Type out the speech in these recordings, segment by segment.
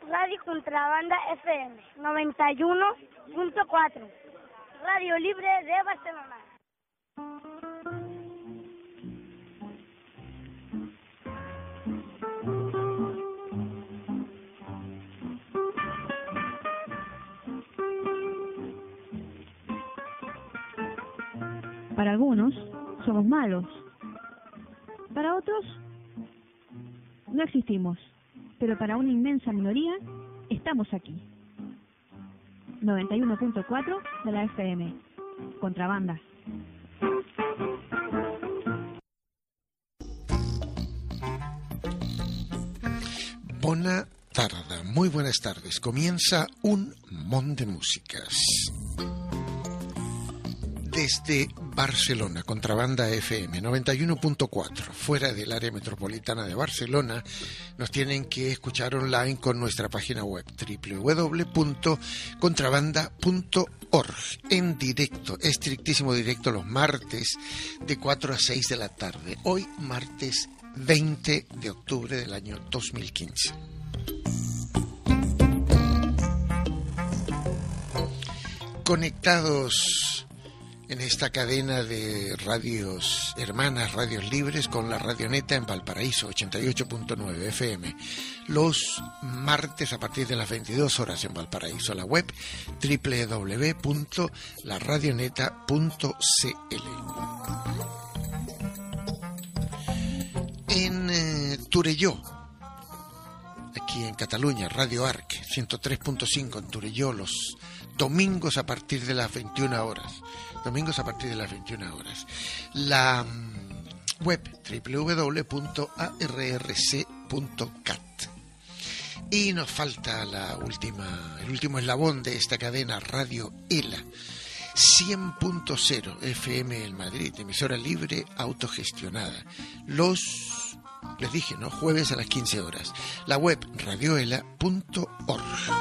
Radio Contrabanda FM 91.4, Radio Libre de Barcelona. Para algunos somos malos, para otros no existimos, pero para una inmensa minoría estamos aquí. 91.4 de la FM, Contrabanda. Bona tarda, muy buenas tardes. Comienza un mont de músicas. Desde Barcelona, Contrabanda FM 91.4, fuera del área metropolitana de Barcelona, nos tienen que escuchar online con nuestra página web www.contrabanda.org, en directo, estrictísimo directo, los martes de 4 a 6 de la tarde. Hoy, martes 20 de octubre del año 2015. Conectados en esta cadena de radios hermanas, radios libres, con la Radioneta en Valparaíso, 88.9 FM, los martes a partir de las 22 horas en Valparaíso. La web www.laradioneta.cl. En Torelló, aquí en Cataluña, Radio Arc 103.5 en Torelló, los domingos a partir de las 21 horas. Domingos a partir de las 21 horas. La web www.arrc.cat. Y nos falta el último eslabón de esta cadena, Radio ELA 100.0 FM en Madrid, emisora libre autogestionada. Les dije, ¿no? Jueves a las 15 horas. La web radioela.org.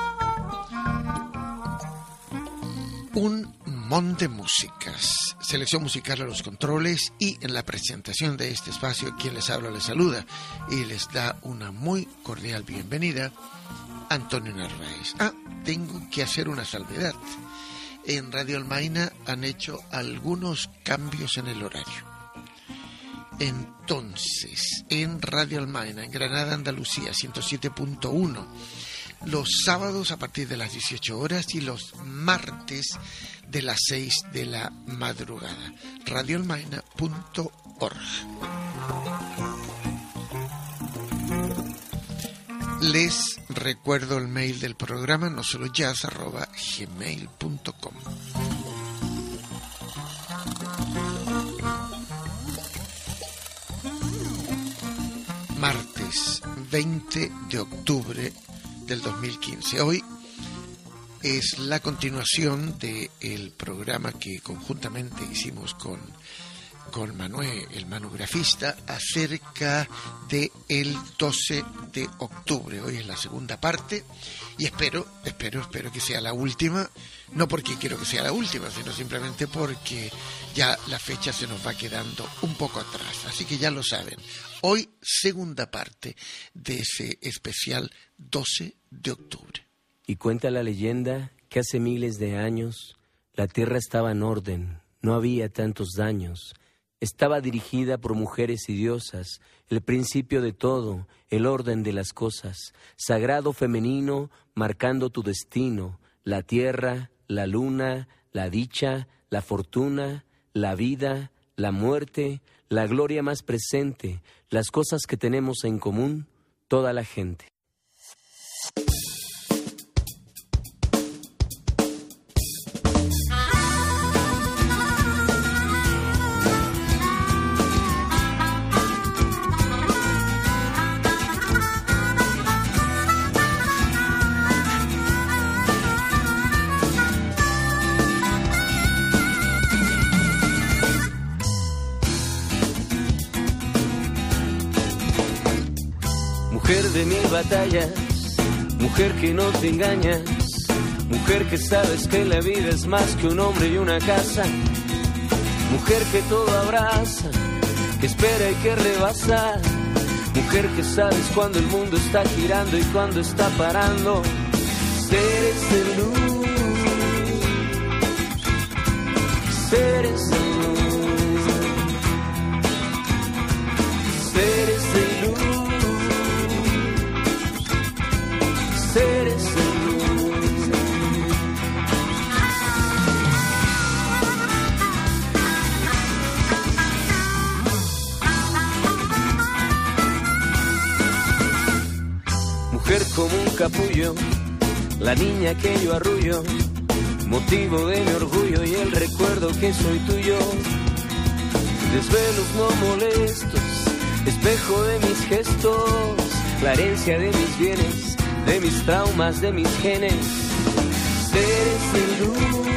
Un montón de músicas, selección musical a los controles, y en la presentación de este espacio quien les habla les saluda y les da una muy cordial bienvenida, Antonio Narváez. Tengo que hacer una salvedad. En Radio Almaina han hecho algunos cambios en el horario. Entonces, en Radio Almaina, en Granada, Andalucía, 107.1, los sábados a partir de las 18 horas y los martes de las 6 de la madrugada. radioalmaina.org. Les recuerdo el mail del programa, nosolojazz@gmail.com. Martes 20 de octubre del 2015. Hoy es la continuación del programa que conjuntamente hicimos con Manuel, el manografista, acerca de el 12 de octubre. Hoy es la segunda parte y espero que sea la última, no porque quiero que sea la última, sino simplemente porque ya la fecha se nos va quedando un poco atrás. Así que ya lo saben. Hoy, segunda parte de ese especial 12 de octubre. Y cuenta la leyenda que hace miles de años la tierra estaba en orden, no había tantos daños. Estaba dirigida por mujeres y diosas, el principio de todo, el orden de las cosas, sagrado femenino marcando tu destino, la tierra, la luna, la dicha, la fortuna, la vida, la muerte, la gloria más presente, las cosas que tenemos en común, toda la gente. Mujer de mil batallas, mujer que no te engañas, mujer que sabes que la vida es más que un hombre y una casa, mujer que todo abraza, que espera y que rebasa, Mujer que sabes cuando el mundo está girando y cuando está parando. Seres de luz, seres de luz, seres de luz, seres de luz. Mujer como un capullo, la niña que yo arrullo, motivo de mi orgullo y el recuerdo que soy tuyo. Desvelos no molestos, espejo de mis gestos, la herencia de mis bienes, de mis traumas, de mis genes. Seres de luz,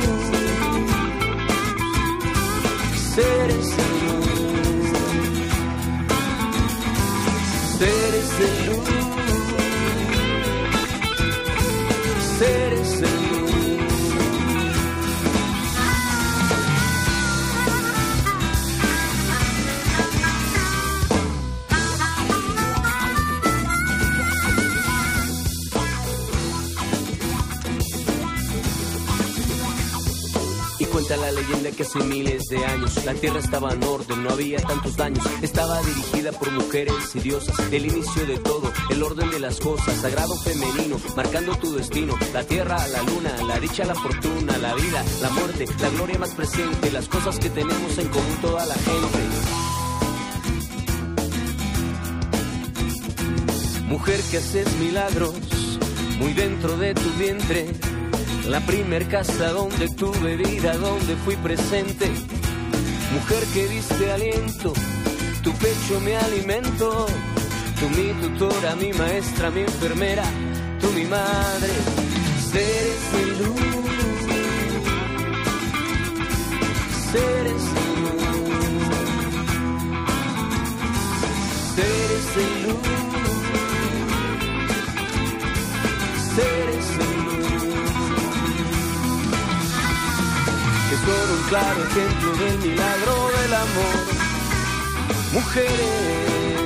seres de luz, seres de luz, seres de luz. Cuenta la leyenda que hace miles de años la tierra estaba en orden, no había tantos daños. Estaba dirigida por mujeres y diosas, el inicio de todo, el orden de las cosas, sagrado femenino, marcando tu destino. La tierra, la luna, la dicha, la fortuna, la vida, la muerte, la gloria más presente, las cosas que tenemos en común toda la gente. Mujer que haces milagros, muy dentro de tu vientre. La primer casa donde tuve vida, donde fui presente. Mujer que diste aliento, tu pecho mi alimento. Tú mi tutora, mi maestra, mi enfermera, tú mi madre. Seres de luz, seres de luz, seres de luz, seres de luz. Que son un claro ejemplo del milagro del amor. Mujeres.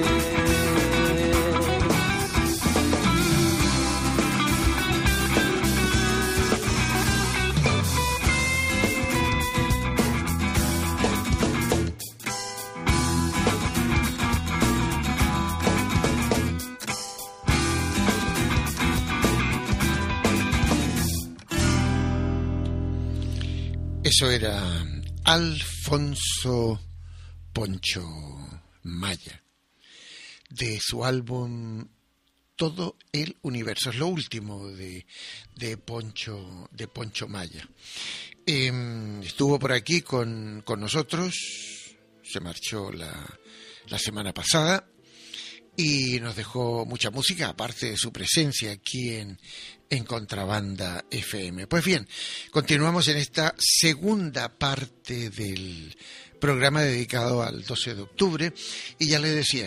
Eso era Alfonso Poncho Maya, de su álbum Todo el Universo. Es lo último de Poncho Maya. Estuvo por aquí con nosotros, se marchó la semana pasada y nos dejó mucha música, aparte de su presencia aquí en Contrabanda FM. Pues bien, continuamos en esta segunda parte del programa dedicado al 12 de octubre y ya les decía,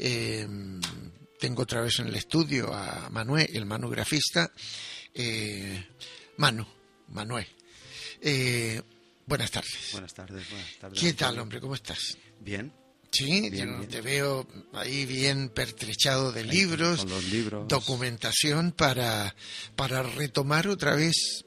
tengo otra vez en el estudio a Manuel, el manografista. Manuel. Buenas tardes. Buenas tardes. ¿Qué tal, hombre? ¿Cómo estás? Bien. Sí, bien. Te veo ahí bien pertrechado de libros, con los libros, documentación para retomar otra vez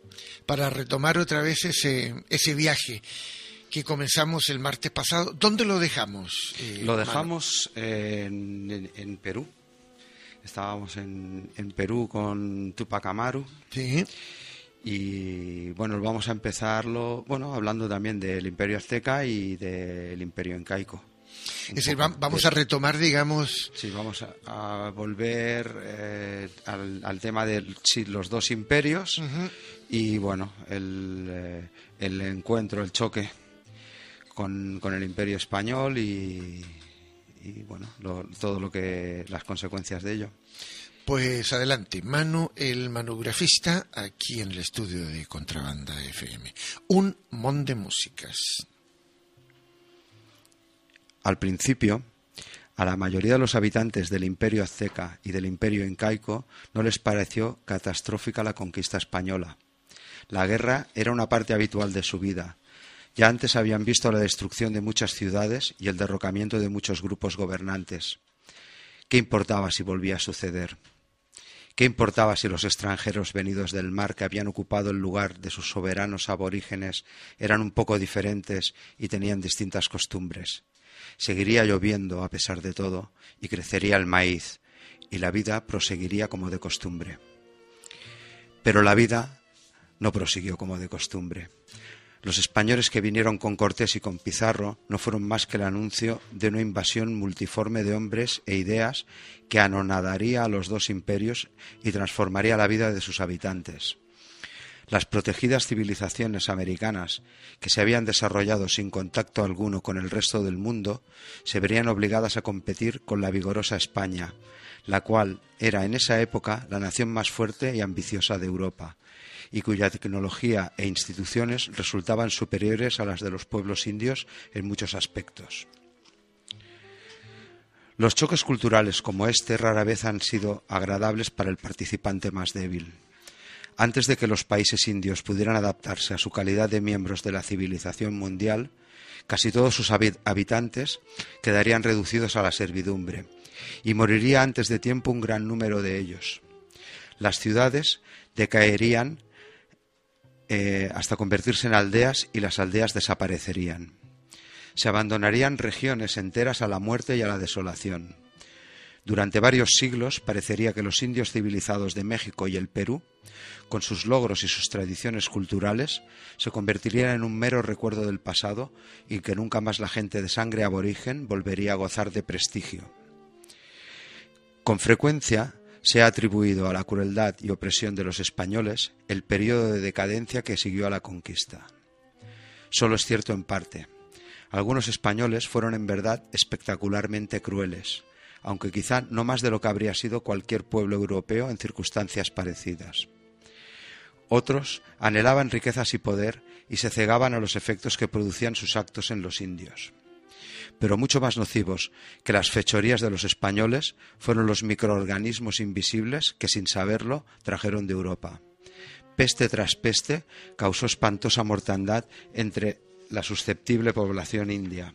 ese viaje que comenzamos el martes pasado. ¿Dónde lo dejamos? Lo dejamos en Perú. Estábamos en Perú con Tupac Amaru. Sí. Y bueno, vamos a empezarlo, hablando también del Imperio Azteca y del Imperio Incaico. Es decir, vamos a retomar, digamos... Sí, vamos a volver al tema de los dos imperios. Uh-huh. Y bueno, el encuentro, el choque con el Imperio Español y bueno, todo lo que las consecuencias de ello. Pues adelante, Manu, el manografista, aquí en el estudio de Contrabanda FM. Un mon de músicas. Al principio, a la mayoría de los habitantes del Imperio Azteca y del Imperio Incaico no les pareció catastrófica la conquista española. La guerra era una parte habitual de su vida. Ya antes habían visto la destrucción de muchas ciudades y el derrocamiento de muchos grupos gobernantes. ¿Qué importaba si volvía a suceder? ¿Qué importaba si los extranjeros venidos del mar que habían ocupado el lugar de sus soberanos aborígenes eran un poco diferentes y tenían distintas costumbres? Seguiría lloviendo a pesar de todo y crecería el maíz y la vida proseguiría como de costumbre. Pero la vida no prosiguió como de costumbre. Los españoles que vinieron con Cortés y con Pizarro no fueron más que el anuncio de una invasión multiforme de hombres e ideas que anonadaría a los dos imperios y transformaría la vida de sus habitantes. Las protegidas civilizaciones americanas, que se habían desarrollado sin contacto alguno con el resto del mundo, se verían obligadas a competir con la vigorosa España, la cual era en esa época la nación más fuerte y ambiciosa de Europa, y cuya tecnología e instituciones resultaban superiores a las de los pueblos indios en muchos aspectos. Los choques culturales como este rara vez han sido agradables para el participante más débil. Antes de que los países indios pudieran adaptarse a su calidad de miembros de la civilización mundial, casi todos sus habitantes quedarían reducidos a la servidumbre, y moriría antes de tiempo un gran número de ellos. Las ciudades decaerían hasta convertirse en aldeas y las aldeas desaparecerían. Se abandonarían regiones enteras a la muerte y a la desolación. Durante varios siglos parecería que los indios civilizados de México y el Perú, con sus logros y sus tradiciones culturales, se convertirían en un mero recuerdo del pasado y que nunca más la gente de sangre aborigen volvería a gozar de prestigio. Con frecuencia se ha atribuido a la crueldad y opresión de los españoles el periodo de decadencia que siguió a la conquista. Solo es cierto en parte. Algunos españoles fueron en verdad espectacularmente crueles, aunque quizá no más de lo que habría sido cualquier pueblo europeo en circunstancias parecidas. Otros anhelaban riquezas y poder y se cegaban a los efectos que producían sus actos en los indios. Pero mucho más nocivos que las fechorías de los españoles fueron los microorganismos invisibles que, sin saberlo, trajeron de Europa. Peste tras peste causó espantosa mortandad entre la susceptible población india.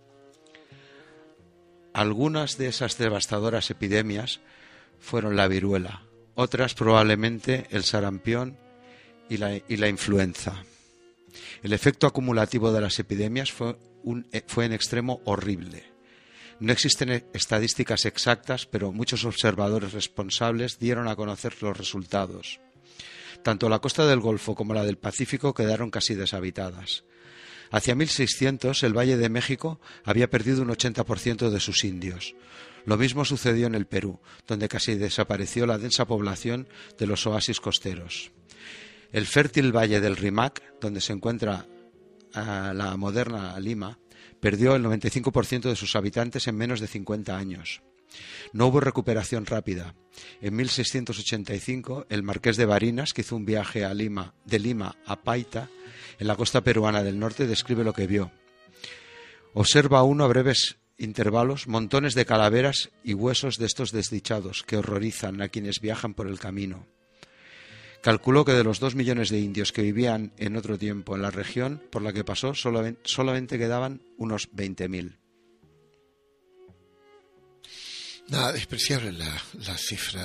Algunas de esas devastadoras epidemias fueron la viruela, otras probablemente el sarampión y la influenza. El efecto acumulativo de las epidemias fue en extremo horrible. No existen estadísticas exactas, pero muchos observadores responsables dieron a conocer los resultados. Tanto la costa del Golfo como la del Pacífico quedaron casi deshabitadas. Hacia 1600 el Valle de México había perdido un 80% de sus indios. Lo mismo sucedió en el Perú, donde casi desapareció la densa población de los oasis costeros. El fértil valle del Rímac, donde se encuentra la moderna Lima, perdió el 95% de sus habitantes en menos de 50 años. No hubo recuperación rápida. En 1685, el marqués de Barinas, que hizo un viaje de Lima a Paita, en la costa peruana del norte, describe lo que vio. Observa uno a breves intervalos montones de calaveras y huesos de estos desdichados que horrorizan a quienes viajan por el camino. Calculó que de los 2 millones de indios que vivían en otro tiempo en la región por la que pasó, solamente quedaban unos 20.000. Nada despreciable la cifra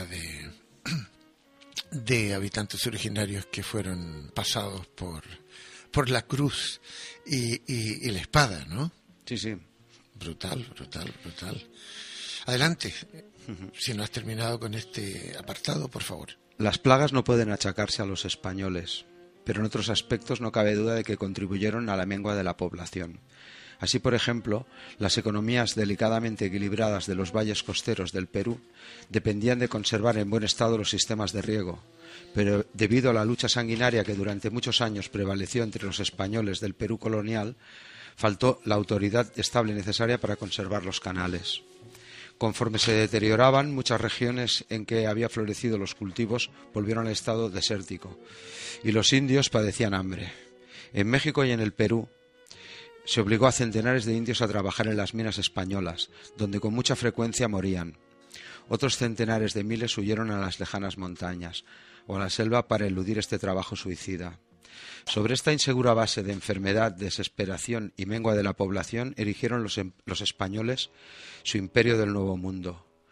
de habitantes originarios que fueron pasados por la cruz y la espada, ¿no? Sí, sí. Brutal. Adelante, si no has terminado con este apartado, por favor. Las plagas no pueden achacarse a los españoles, pero en otros aspectos no cabe duda de que contribuyeron a la mengua de la población. Así, por ejemplo, las economías delicadamente equilibradas de los valles costeros del Perú dependían de conservar en buen estado los sistemas de riego, pero debido a la lucha sanguinaria que durante muchos años prevaleció entre los españoles del Perú colonial, faltó la autoridad estable necesaria para conservar los canales. Conforme se deterioraban, muchas regiones en que había florecido los cultivos volvieron al estado desértico y los indios padecían hambre. En México y en el Perú se obligó a centenares de indios a trabajar en las minas españolas, donde con mucha frecuencia morían. Otros centenares de miles huyeron a las lejanas montañas o a la selva para eludir este trabajo suicida. Sobre esta insegura base de enfermedad, desesperación y mengua de la población erigieron los españoles su imperio del Nuevo Mundo.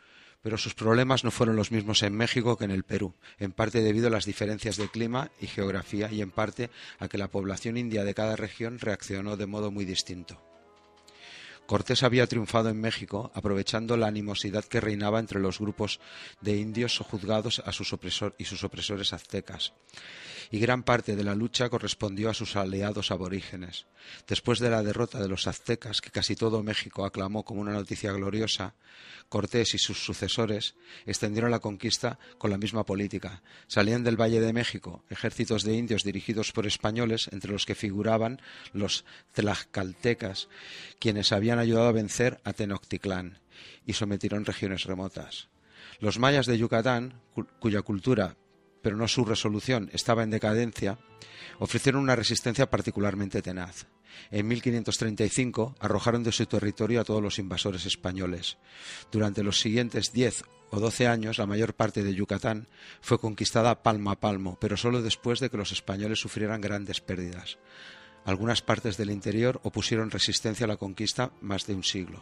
pero sus problemas no fueron los mismos en México que en el Perú, en parte debido a las diferencias de clima y geografía y en parte a que la población india de cada región reaccionó de modo muy distinto. Cortés había triunfado en México aprovechando la animosidad que reinaba entre los grupos de indios sojuzgados a sus opresores aztecas, y gran parte de la lucha correspondió a sus aliados aborígenes. Después de la derrota de los aztecas, que casi todo México aclamó como una noticia gloriosa, Cortés y sus sucesores extendieron la conquista con la misma política. Salían del Valle de México ejércitos de indios dirigidos por españoles, entre los que figuraban los tlaxcaltecas, quienes habían ayudado a vencer a Tenochtitlán y sometieron regiones remotas. Los mayas de Yucatán, cuya cultura, pero no su resolución, estaba en decadencia, ofrecieron una resistencia particularmente tenaz. En 1535 arrojaron de su territorio a todos los invasores españoles. Durante los siguientes 10 o 12 años, la mayor parte de Yucatán fue conquistada palmo a palmo, pero solo después de que los españoles sufrieran grandes pérdidas. Algunas partes del interior opusieron resistencia a la conquista más de un siglo.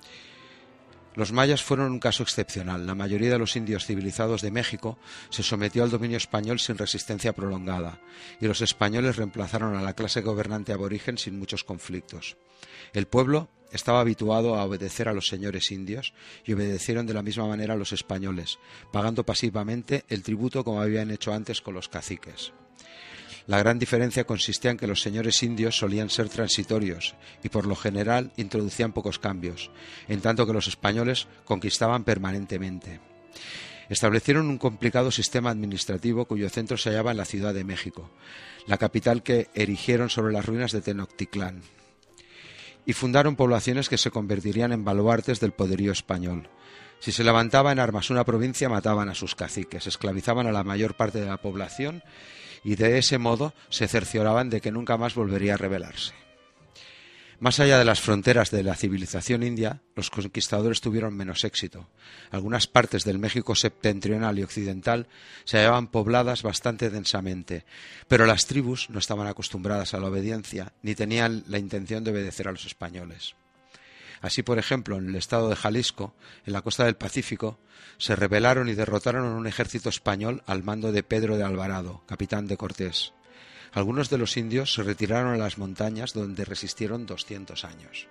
Los mayas fueron un caso excepcional. La mayoría de los indios civilizados de México se sometió al dominio español sin resistencia prolongada, y los españoles reemplazaron a la clase gobernante aborigen sin muchos conflictos. El pueblo estaba habituado a obedecer a los señores indios y obedecieron de la misma manera a los españoles, pagando pasivamente el tributo como habían hecho antes con los caciques. La gran diferencia consistía en que los señores indios solían ser transitorios y por lo general introducían pocos cambios, en tanto que los españoles conquistaban permanentemente. Establecieron un complicado sistema administrativo cuyo centro se hallaba en la Ciudad de México, la capital que erigieron sobre las ruinas de Tenochtitlán, y fundaron poblaciones que se convertirían en baluartes del poderío español. Si se levantaba en armas una provincia, mataban a sus caciques, esclavizaban a la mayor parte de la población y de ese modo se cercioraban de que nunca más volvería a rebelarse. Más allá de las fronteras de la civilización india, los conquistadores tuvieron menos éxito. Algunas partes del México septentrional y occidental se hallaban pobladas bastante densamente, pero las tribus no estaban acostumbradas a la obediencia ni tenían la intención de obedecer a los españoles. Así, por ejemplo, en el estado de Jalisco, en la costa del Pacífico, se rebelaron y derrotaron a un ejército español al mando de Pedro de Alvarado, capitán de Cortés. Algunos de los indios se retiraron a las montañas, donde resistieron 200 años.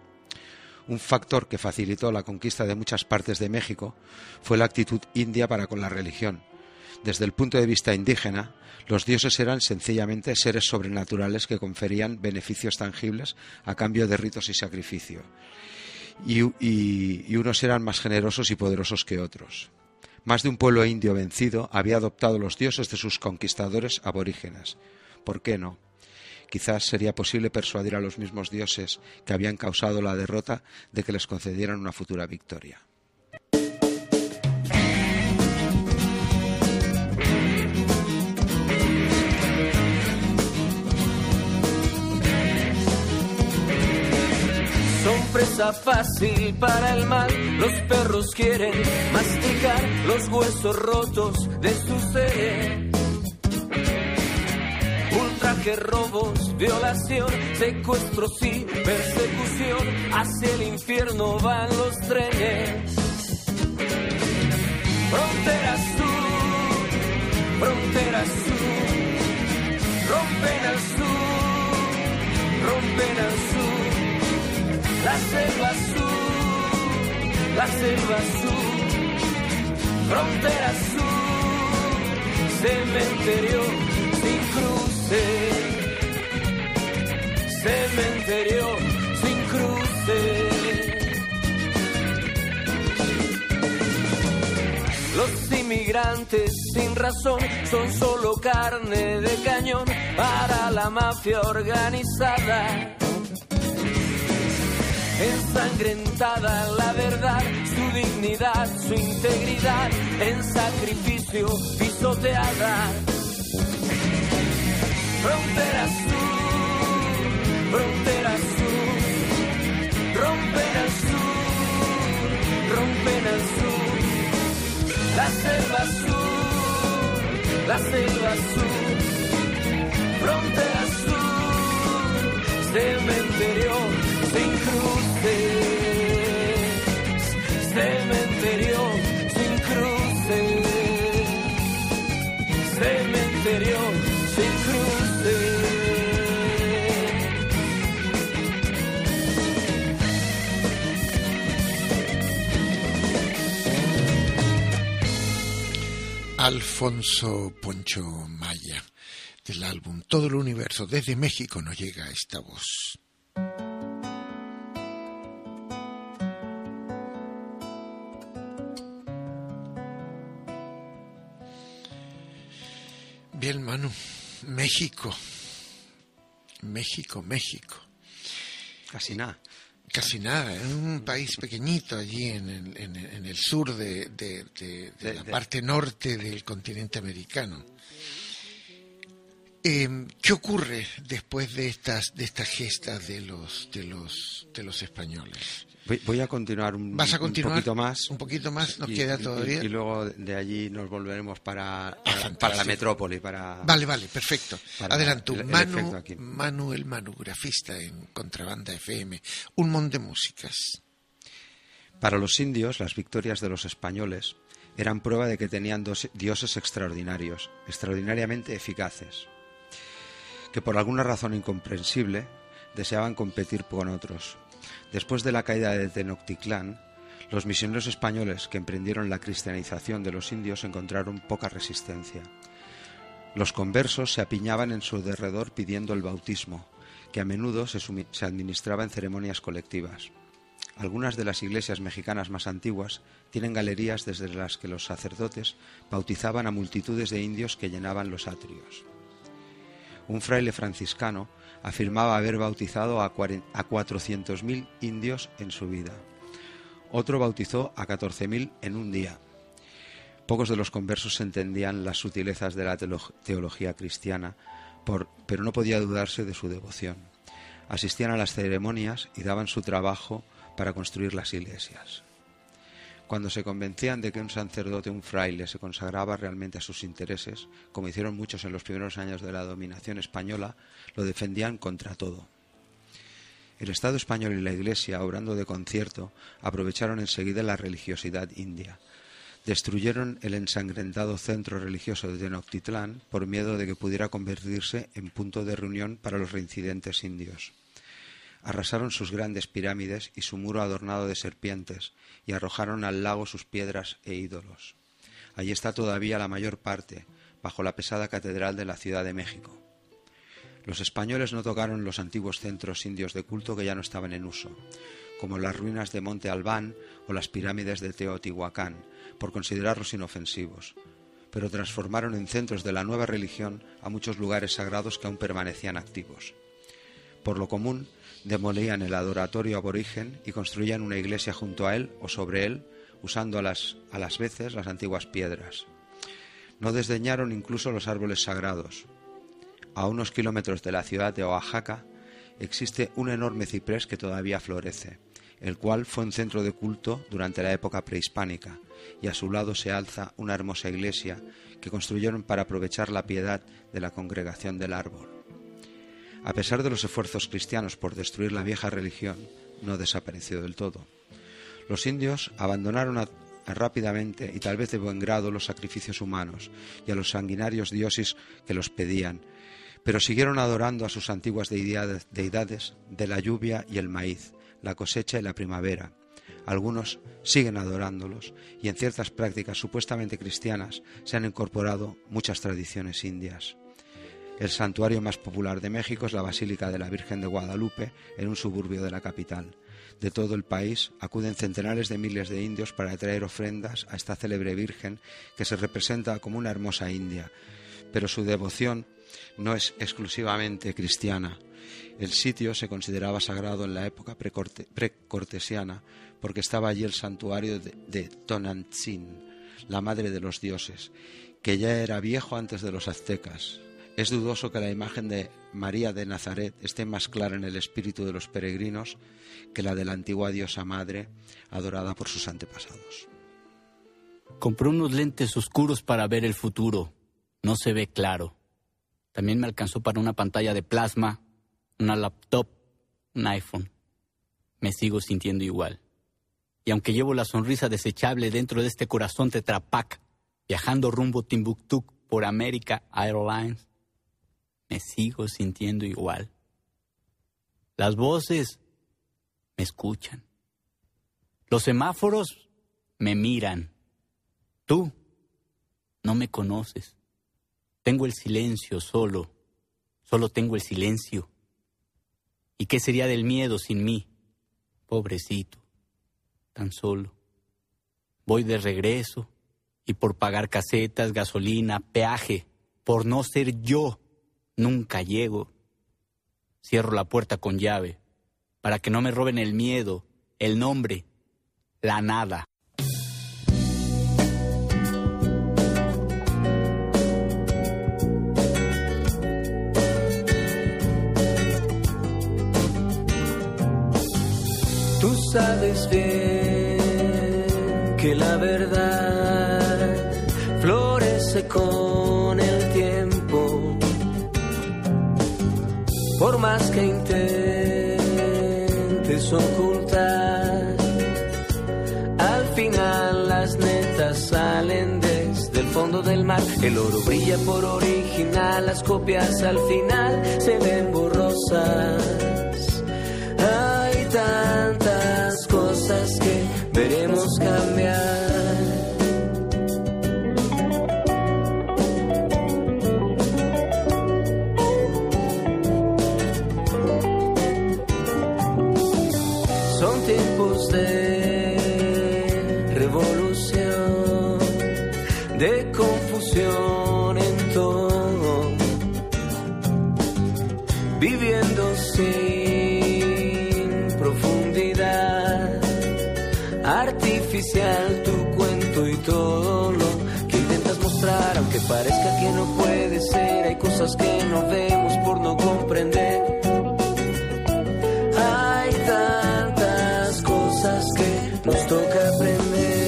Un factor que facilitó la conquista de muchas partes de México fue la actitud india para con la religión. Desde el punto de vista indígena, los dioses eran sencillamente seres sobrenaturales que conferían beneficios tangibles a cambio de ritos y sacrificio. Y unos eran más generosos y poderosos que otros. Más de un pueblo indio vencido había adoptado los dioses de sus conquistadores aborígenes. ¿Por qué no? Quizás sería posible persuadir a los mismos dioses que habían causado la derrota de que les concedieran una futura victoria. Presa fácil para el mal, los perros quieren masticar los huesos rotos de su ser. Ultraje, robos, violación, secuestros y persecución, hacia el infierno van los trenes. Frontera sur, rompen al sur, rompen al sur. La selva sur, frontera sur, cementerio sin cruce, cementerio sin cruce. Los inmigrantes sin razón son solo carne de cañón para la mafia organizada. Ensangrentada la verdad, su dignidad, su integridad, en sacrificio pisoteada. Frontera sur, rompen al sur, rompen al sur. La selva sur, frontera sur, cementerio sin cruces, cementerio interior se cruce. Alfonso Poncho Maya, del álbum Todo el Universo. Desde México nos llega esta voz. Bien, Manu, México. Casi nada. Casi nada, es un país pequeñito allí en el sur de la parte norte del continente americano. ¿Qué ocurre después de estas gestas de los españoles? Voy a continuar ¿Vas a continuar? Un poquito más. Un poquito más, nos queda todavía. Y luego de allí nos volveremos para la metrópoli. Vale, perfecto. Adelante, el Manu, el manografista en Contrabanda FM. Un montón de músicas. Para los indios, las victorias de los españoles eran prueba de que tenían dioses extraordinarios, extraordinariamente eficaces, que por alguna razón incomprensible deseaban competir con otros. Después de la caída de Tenochtitlán, los misioneros españoles que emprendieron la cristianización de los indios encontraron poca resistencia. Los conversos se apiñaban en su derredor pidiendo el bautismo, que a menudo se administraba en ceremonias colectivas. Algunas de las iglesias mexicanas más antiguas tienen galerías desde las que los sacerdotes bautizaban a multitudes de indios que llenaban los atrios. Un fraile franciscano afirmaba haber bautizado a 400.000 indios en su vida. Otro bautizó a 14.000 en un día. Pocos de los conversos entendían las sutilezas de la teología cristiana, pero no podía dudarse de su devoción. Asistían a las ceremonias y daban su trabajo para construir las iglesias. Cuando se convencían de que un sacerdote, un fraile, se consagraba realmente a sus intereses, como hicieron muchos en los primeros años de la dominación española, lo defendían contra todo. El Estado español y la Iglesia, obrando de concierto, aprovecharon enseguida la religiosidad india. Destruyeron el ensangrentado centro religioso de Tenochtitlán por miedo de que pudiera convertirse en punto de reunión para los reincidentes indios. Arrasaron sus grandes pirámides y su muro adornado de serpientes, y arrojaron al lago sus piedras e ídolos. Allí está todavía la mayor parte, bajo la pesada catedral de la Ciudad de México. Los españoles no tocaron los antiguos centros indios de culto que ya no estaban en uso, como las ruinas de Monte Albán o las pirámides de Teotihuacán, por considerarlos inofensivos, pero transformaron en centros de la nueva religión a muchos lugares sagrados que aún permanecían activos. Por lo común, demolían el adoratorio aborigen y construían una iglesia junto a él o sobre él, usando a las veces las antiguas piedras. No desdeñaron incluso los árboles sagrados. A unos kilómetros de la ciudad de Oaxaca existe un enorme ciprés que todavía florece, el cual fue un centro de culto durante la época prehispánica, y a su lado se alza una hermosa iglesia que construyeron para aprovechar la piedad de la congregación del árbol. A pesar de los esfuerzos cristianos por destruir la vieja religión, no desapareció del todo. Los indios abandonaron rápidamente y tal vez de buen grado los sacrificios humanos y a los sanguinarios dioses que los pedían, pero siguieron adorando a sus antiguas deidades de la lluvia y el maíz, la cosecha y la primavera. Algunos siguen adorándolos y en ciertas prácticas supuestamente cristianas se han incorporado muchas tradiciones indias. El santuario más popular de México es la Basílica de la Virgen de Guadalupe, en un suburbio de la capital. De todo el país acuden centenares de miles de indios para traer ofrendas a esta célebre Virgen que se representa como una hermosa india, pero su devoción no es exclusivamente cristiana. El sitio se consideraba sagrado en la época precortesiana porque estaba allí el santuario de Tonantzin, la madre de los dioses, que ya era viejo antes de los aztecas. Es dudoso que la imagen de María de Nazaret esté más clara en el espíritu de los peregrinos que la de la antigua diosa madre adorada por sus antepasados. Compré unos lentes oscuros para ver el futuro. No se ve claro. También me alcanzó para una pantalla de plasma, una laptop, un iPhone. Me sigo sintiendo igual. Y aunque llevo la sonrisa desechable dentro de este corazón Tetra Pak, viajando rumbo Timbuktu por America Airlines, me sigo sintiendo igual. Las voces me escuchan. Los semáforos me miran. Tú no me conoces. Tengo el silencio solo tengo el silencio. ¿Y qué sería del miedo sin mí? Pobrecito, tan solo. Voy de regreso y por pagar casetas, gasolina, peaje, por no ser yo, nunca llego. Cierro la puerta con llave para que no me roben el miedo, el nombre, la nada. Tú sabes bien que la verdad florece con el tiempo. Por más que intentes ocultar, al final las netas salen desde el fondo del mar. El oro brilla por original, las copias al final se ven borrosas. Hay tantas cosas que veremos cambiar. Son tiempos de revolución, de confusión en todo, viviendo sin profundidad, artificial tu cuento y todo lo que intentas mostrar, aunque parezca que no puede ser, hay cosas que no vemos por no comprender. Hay tantas cosas que nos toca aprender.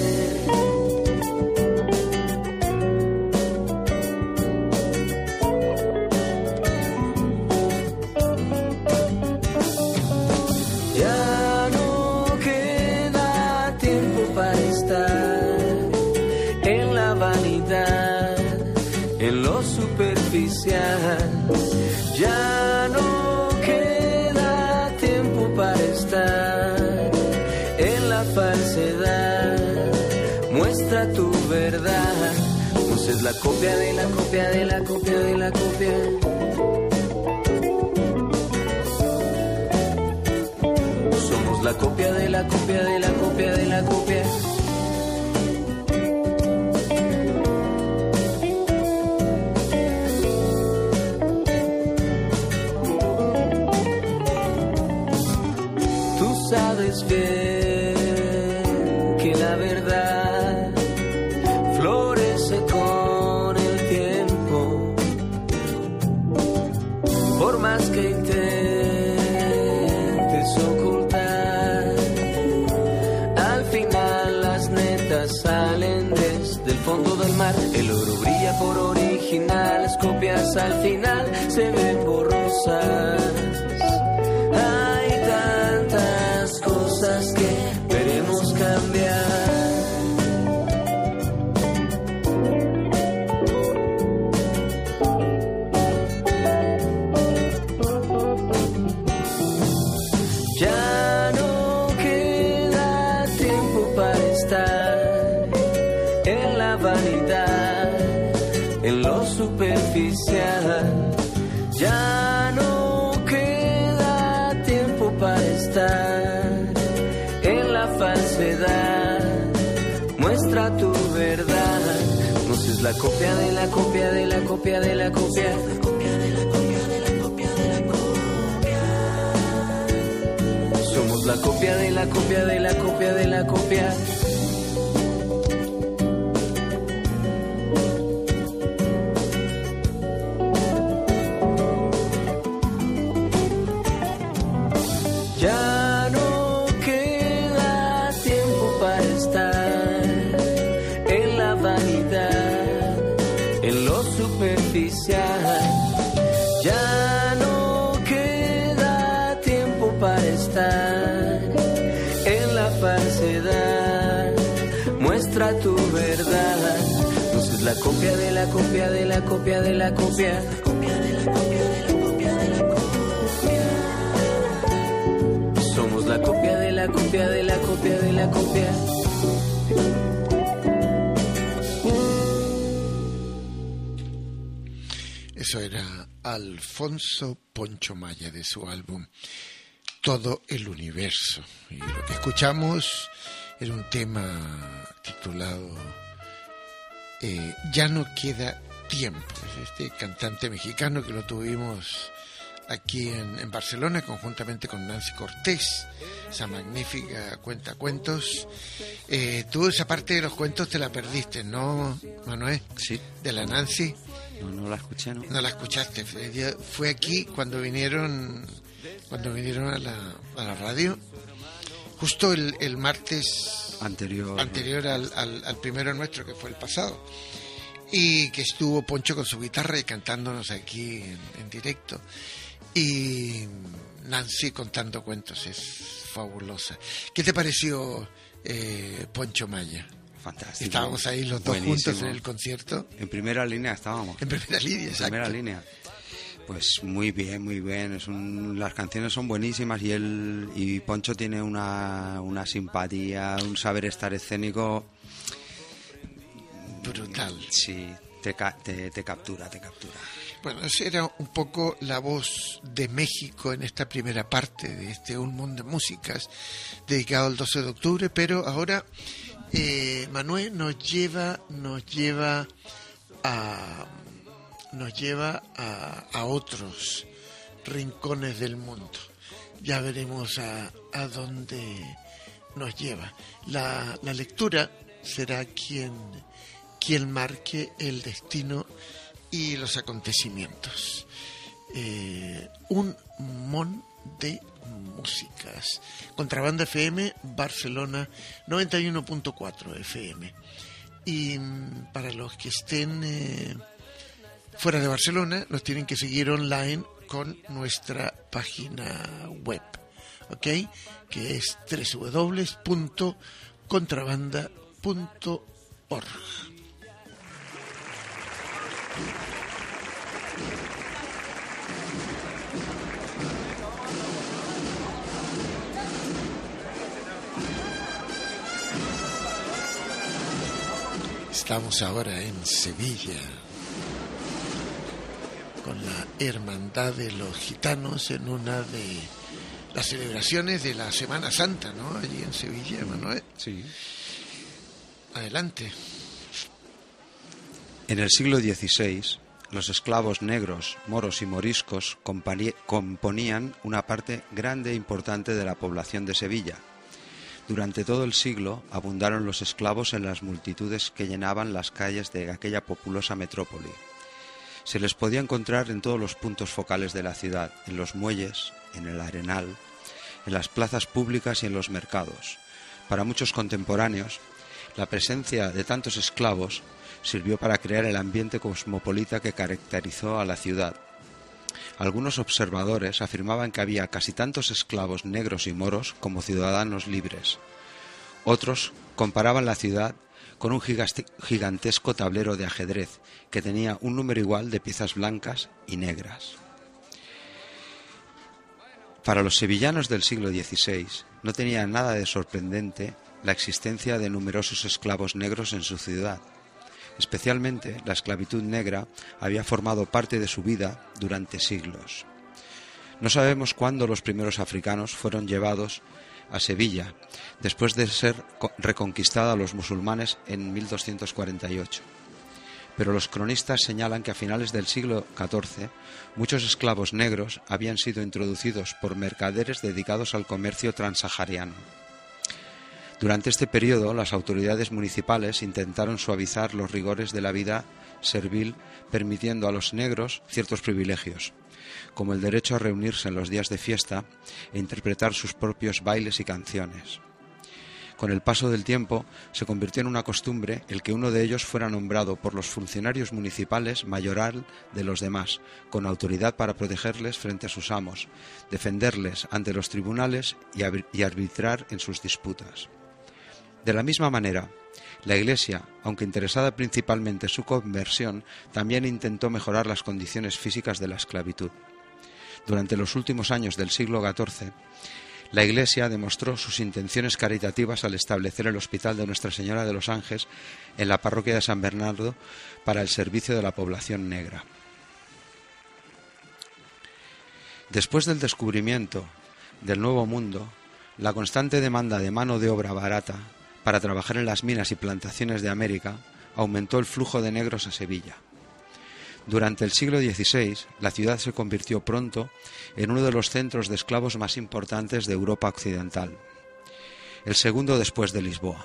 Ya no queda tiempo para estar en la vanidad, en lo superficial. Ya no queda tiempo para estar en la falsedad. Muestra tu verdad, pues es la copia de la copia de la copia de la copia. Somos la copia de la copia de la copia de la copia. Tú sabes bien que la verdad florece con el tiempo. Por más que intentes ocultar, al final las netas salen desde el fondo del mar. El oro brilla por original, las copias al final se ven borrosas. Hay tantas cosas que veremos cambiar. Ya no queda tiempo para estar en la vanidad, en lo superficial. Ya no queda tiempo para estar en la falsedad. Muestra tu verdad, no seas la copia de la copia de la copia de la copia. Somos la copia de la copia de la copia de la copia. Ya no queda tiempo para estar en la vanidad, en lo superficial. Ya no queda tiempo para estar en la falsedad. Muestra tu verdad, no seas la copia de la copia de la copia de la copia. Somos la copia de la copia de la copia de la copia. Eso era Alfonso Poncho Maya de su álbum Todo el Universo. Y lo que escuchamos era un tema titulado Ya no queda tiempo. Este cantante mexicano que lo tuvimos aquí en Barcelona conjuntamente con Nancy Cortés, esa magnífica cuentacuentos. Tú esa parte de los cuentos te la perdiste, ¿no, Manuel? Sí. De la Nancy. No la escuché, ¿no? No la escuchaste. Fue aquí cuando vinieron a la radio, justo el martes anterior al primero nuestro, que fue el pasado, y que estuvo Poncho con su guitarra y cantándonos aquí en directo, y Nancy contando cuentos. Es fabulosa. ¿Qué te pareció Poncho Maya? Fantástico. Estábamos ahí los dos juntos en el concierto. En primera línea estábamos. En primera línea, exacto. En primera línea. Pues muy bien, muy bien. Las canciones son buenísimas y Poncho tiene una simpatía, un saber estar escénico brutal. Sí, te captura. Bueno, esa era un poco la voz de México en esta primera parte de este Un Mundo de Músicas dedicado al 12 de octubre, pero ahora Manuel nos lleva a otros rincones del mundo. Ya veremos a dónde nos lleva. La lectura será quien marque el destino y los acontecimientos. Un mon de músicas. Contrabanda FM, Barcelona 91.4 FM. Y para los que estén fuera de Barcelona, nos tienen que seguir online con nuestra página web, ¿ok? Que es www.contrabanda.org. Estamos ahora en Sevilla con la Hermandad de los Gitanos en una de las celebraciones de la Semana Santa, ¿no? Allí en Sevilla, Manuel. Sí. Adelante. En el siglo XVI, los esclavos negros, moros y moriscos componían una parte grande e importante de la población de Sevilla. Durante todo el siglo abundaron los esclavos en las multitudes que llenaban las calles de aquella populosa metrópoli. Se les podía encontrar en todos los puntos focales de la ciudad, en los muelles, en el arenal, en las plazas públicas y en los mercados. Para muchos contemporáneos, la presencia de tantos esclavos sirvió para crear el ambiente cosmopolita que caracterizó a la ciudad. Algunos observadores afirmaban que había casi tantos esclavos negros y moros como ciudadanos libres. Otros comparaban la ciudad con un gigantesco tablero de ajedrez que tenía un número igual de piezas blancas y negras. Para los sevillanos del siglo XVI no tenía nada de sorprendente la existencia de numerosos esclavos negros en su ciudad. Especialmente, la esclavitud negra había formado parte de su vida durante siglos. No sabemos cuándo los primeros africanos fueron llevados a Sevilla, después de ser reconquistada a los musulmanes en 1248. Pero los cronistas señalan que a finales del siglo XIV muchos esclavos negros habían sido introducidos por mercaderes dedicados al comercio transsahariano. Durante este periodo, las autoridades municipales intentaron suavizar los rigores de la vida servil, permitiendo a los negros ciertos privilegios, como el derecho a reunirse en los días de fiesta e interpretar sus propios bailes y canciones. Con el paso del tiempo, se convirtió en una costumbre el que uno de ellos fuera nombrado por los funcionarios municipales mayoral de los demás, con autoridad para protegerles frente a sus amos, defenderles ante los tribunales y arbitrar en sus disputas. De la misma manera, la Iglesia, aunque interesada principalmente en su conversión, también intentó mejorar las condiciones físicas de la esclavitud. Durante los últimos años del siglo XIV, la Iglesia demostró sus intenciones caritativas al establecer el Hospital de Nuestra Señora de los Ángeles en la parroquia de San Bernardo para el servicio de la población negra. Después del descubrimiento del Nuevo Mundo, la constante demanda de mano de obra barata para trabajar en las minas y plantaciones de América aumentó el flujo de negros a Sevilla. Durante el siglo XVI, la ciudad se convirtió pronto en uno de los centros de esclavos más importantes de Europa occidental, el segundo después de Lisboa.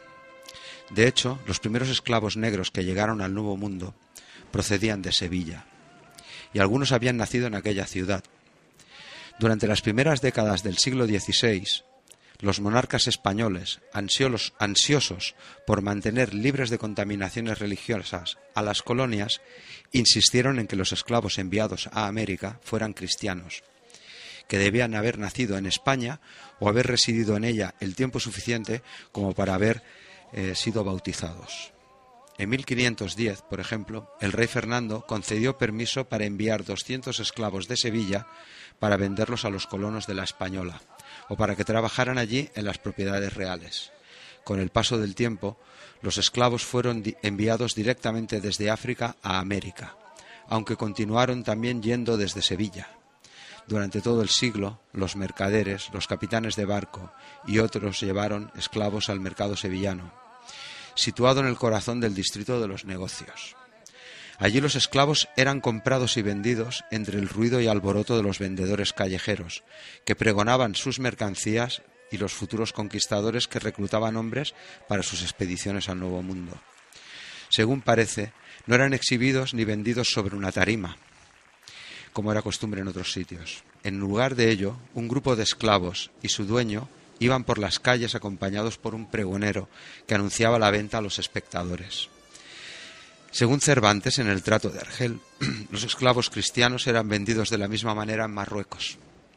De hecho, los primeros esclavos negros que llegaron al Nuevo Mundo procedían de Sevilla, y algunos habían nacido en aquella ciudad. Durante las primeras décadas del siglo XVI, los monarcas españoles, ansiosos por mantener libres de contaminaciones religiosas a las colonias, insistieron en que los esclavos enviados a América fueran cristianos, que debían haber nacido en España o haber residido en ella el tiempo suficiente como para haber sido bautizados. En 1510, por ejemplo, el rey Fernando concedió permiso para enviar 200 esclavos de Sevilla para venderlos a los colonos de la Española, o para que trabajaran allí en las propiedades reales. Con el paso del tiempo, los esclavos fueron enviados directamente desde África a América, aunque continuaron también yendo desde Sevilla. Durante todo el siglo, los mercaderes, los capitanes de barco y otros llevaron esclavos al mercado sevillano, situado en el corazón del distrito de los negocios. Allí los esclavos eran comprados y vendidos entre el ruido y alboroto de los vendedores callejeros, que pregonaban sus mercancías, y los futuros conquistadores que reclutaban hombres para sus expediciones al Nuevo Mundo. Según parece, no eran exhibidos ni vendidos sobre una tarima, como era costumbre en otros sitios. En lugar de ello, un grupo de esclavos y su dueño iban por las calles acompañados por un pregonero que anunciaba la venta a los espectadores. Según Cervantes, en el Trato de Argel, los esclavos cristianos eran vendidos de la misma manera en Marruecos.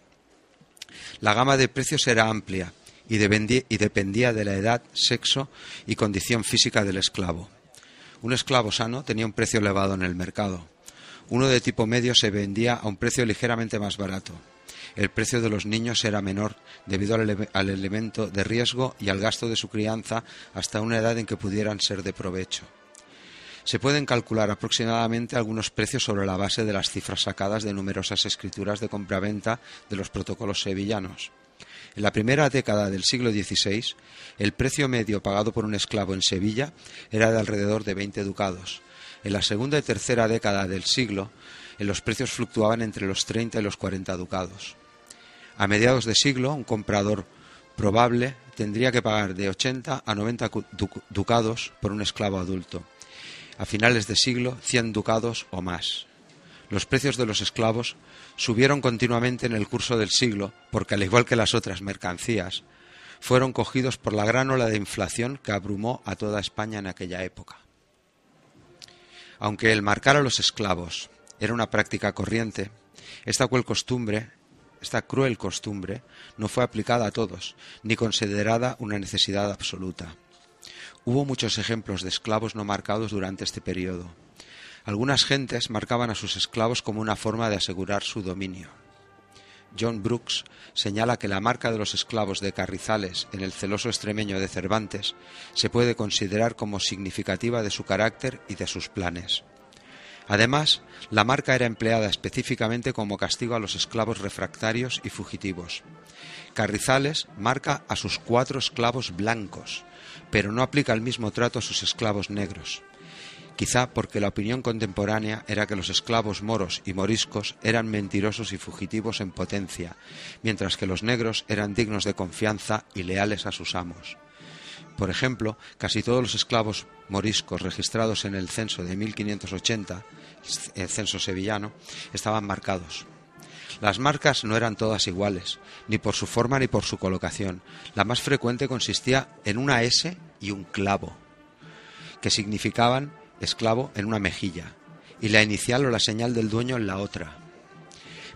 La gama de precios era amplia y dependía de la edad, sexo y condición física del esclavo. Un esclavo sano tenía un precio elevado en el mercado. Uno de tipo medio se vendía a un precio ligeramente más barato. El precio de los niños era menor debido al elemento de riesgo y al gasto de su crianza hasta una edad en que pudieran ser de provecho. Se pueden calcular aproximadamente algunos precios sobre la base de las cifras sacadas de numerosas escrituras de compraventa de los protocolos sevillanos. En la primera década del siglo XVI, el precio medio pagado por un esclavo en Sevilla era de alrededor de 20 ducados. En la segunda y tercera década del siglo, los precios fluctuaban entre los 30 y los 40 ducados. A mediados de siglo, un comprador probable tendría que pagar de 80 a 90 ducados por un esclavo adulto. A finales de siglo, 100 ducados o más. Los precios de los esclavos subieron continuamente en el curso del siglo porque, al igual que las otras mercancías, fueron cogidos por la gran ola de inflación que abrumó a toda España en aquella época. Aunque el marcar a los esclavos era una práctica corriente, esta cruel costumbre no fue aplicada a todos, ni considerada una necesidad absoluta. Hubo muchos ejemplos de esclavos no marcados durante este periodo. Algunas gentes marcaban a sus esclavos como una forma de asegurar su dominio. John Brooks señala que la marca de los esclavos de Carrizales en el celoso extremeño de Cervantes se puede considerar como significativa de su carácter y de sus planes. Además, la marca era empleada específicamente como castigo a los esclavos refractarios y fugitivos. Carrizales marca a sus 4 esclavos blancos, pero no aplica el mismo trato a sus esclavos negros. Quizá porque la opinión contemporánea era que los esclavos moros y moriscos eran mentirosos y fugitivos en potencia, mientras que los negros eran dignos de confianza y leales a sus amos. Por ejemplo, casi todos los esclavos moriscos registrados en el censo de 1580, el censo sevillano, estaban marcados. Las marcas no eran todas iguales, ni por su forma ni por su colocación. La más frecuente consistía en una S y un clavo, que significaban esclavo en una mejilla, y la inicial o la señal del dueño en la otra.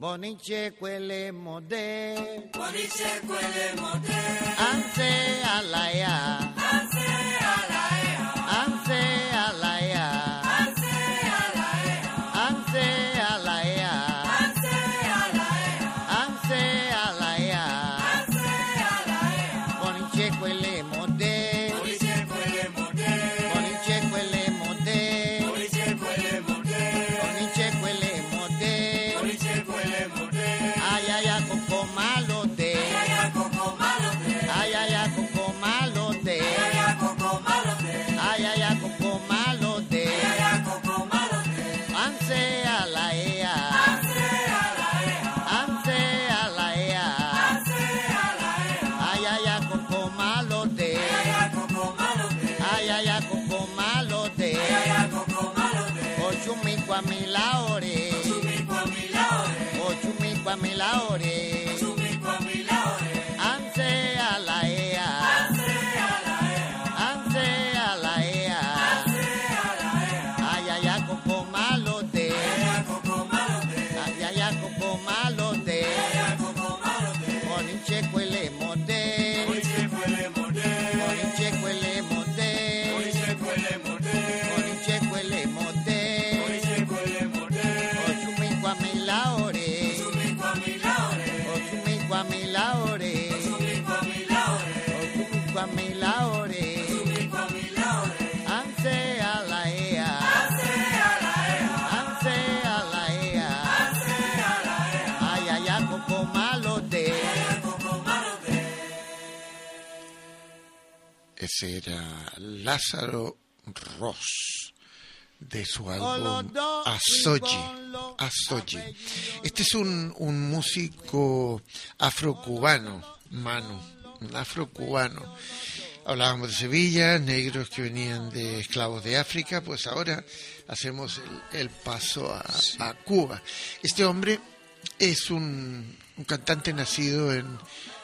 Bonice quelle mode, anse alaya, anse alaya, anse alaya, anse alaya, anse alaya, bonice quelle mode, bonice quelle mode, bonice quelle mode, ay ay ay coco malote, ay ay coco malote, ay ay ay coco malote, ay ay ay coco malote, anse alaya, anse alaya, ay ay ay coco malote, ay ay ay coco malote, ochumi kwa milaore, ochumi kwa milaore, anse alaya, anse alaya, ay ay ay coco malote, ay ay ay coco malote, bonice quelle mode, bonice quelle mode, bonice quelle mode, ochumi kwa milaore, ochumi kwa milaore, ochumi kwa milaore, anse alaya, anse alaya, ay ay ay coco malote. Ese era Lázaro Ross, de su álbum Azoji. Este es un músico afrocubano, un afrocubano. Hablábamos de Sevilla, negros que venían de esclavos de África, pues ahora hacemos el paso a Cuba. Este hombre es un cantante nacido en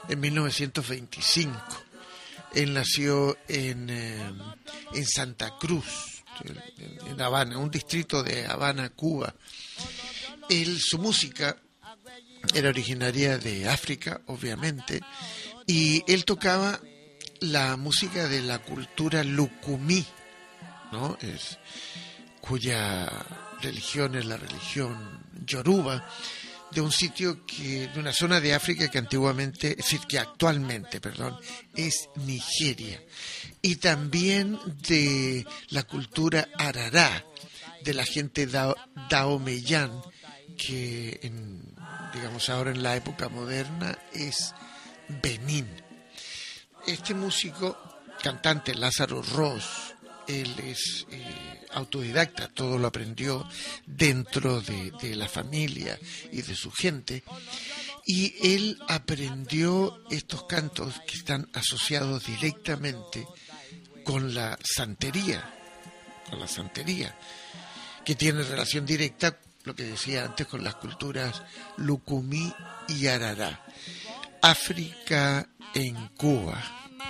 1925. Él nació en Santa Cruz, en Habana, un distrito de Habana, Cuba. Su música era originaria de África, obviamente, y él tocaba la música de la cultura lucumí, ¿no? Cuya religión es la religión yoruba, de un sitio de una zona de África que actualmente es Nigeria, y también de la cultura arará, de la gente daomeyán, que digamos ahora en la época moderna es Benín. Este músico, cantante Lázaro Ross, él es autodidacta, todo lo aprendió dentro de la familia y de su gente, y él aprendió estos cantos que están asociados directamente con la santería, que tiene relación directa, lo que decía antes, con las culturas lucumí y arará. África en Cuba.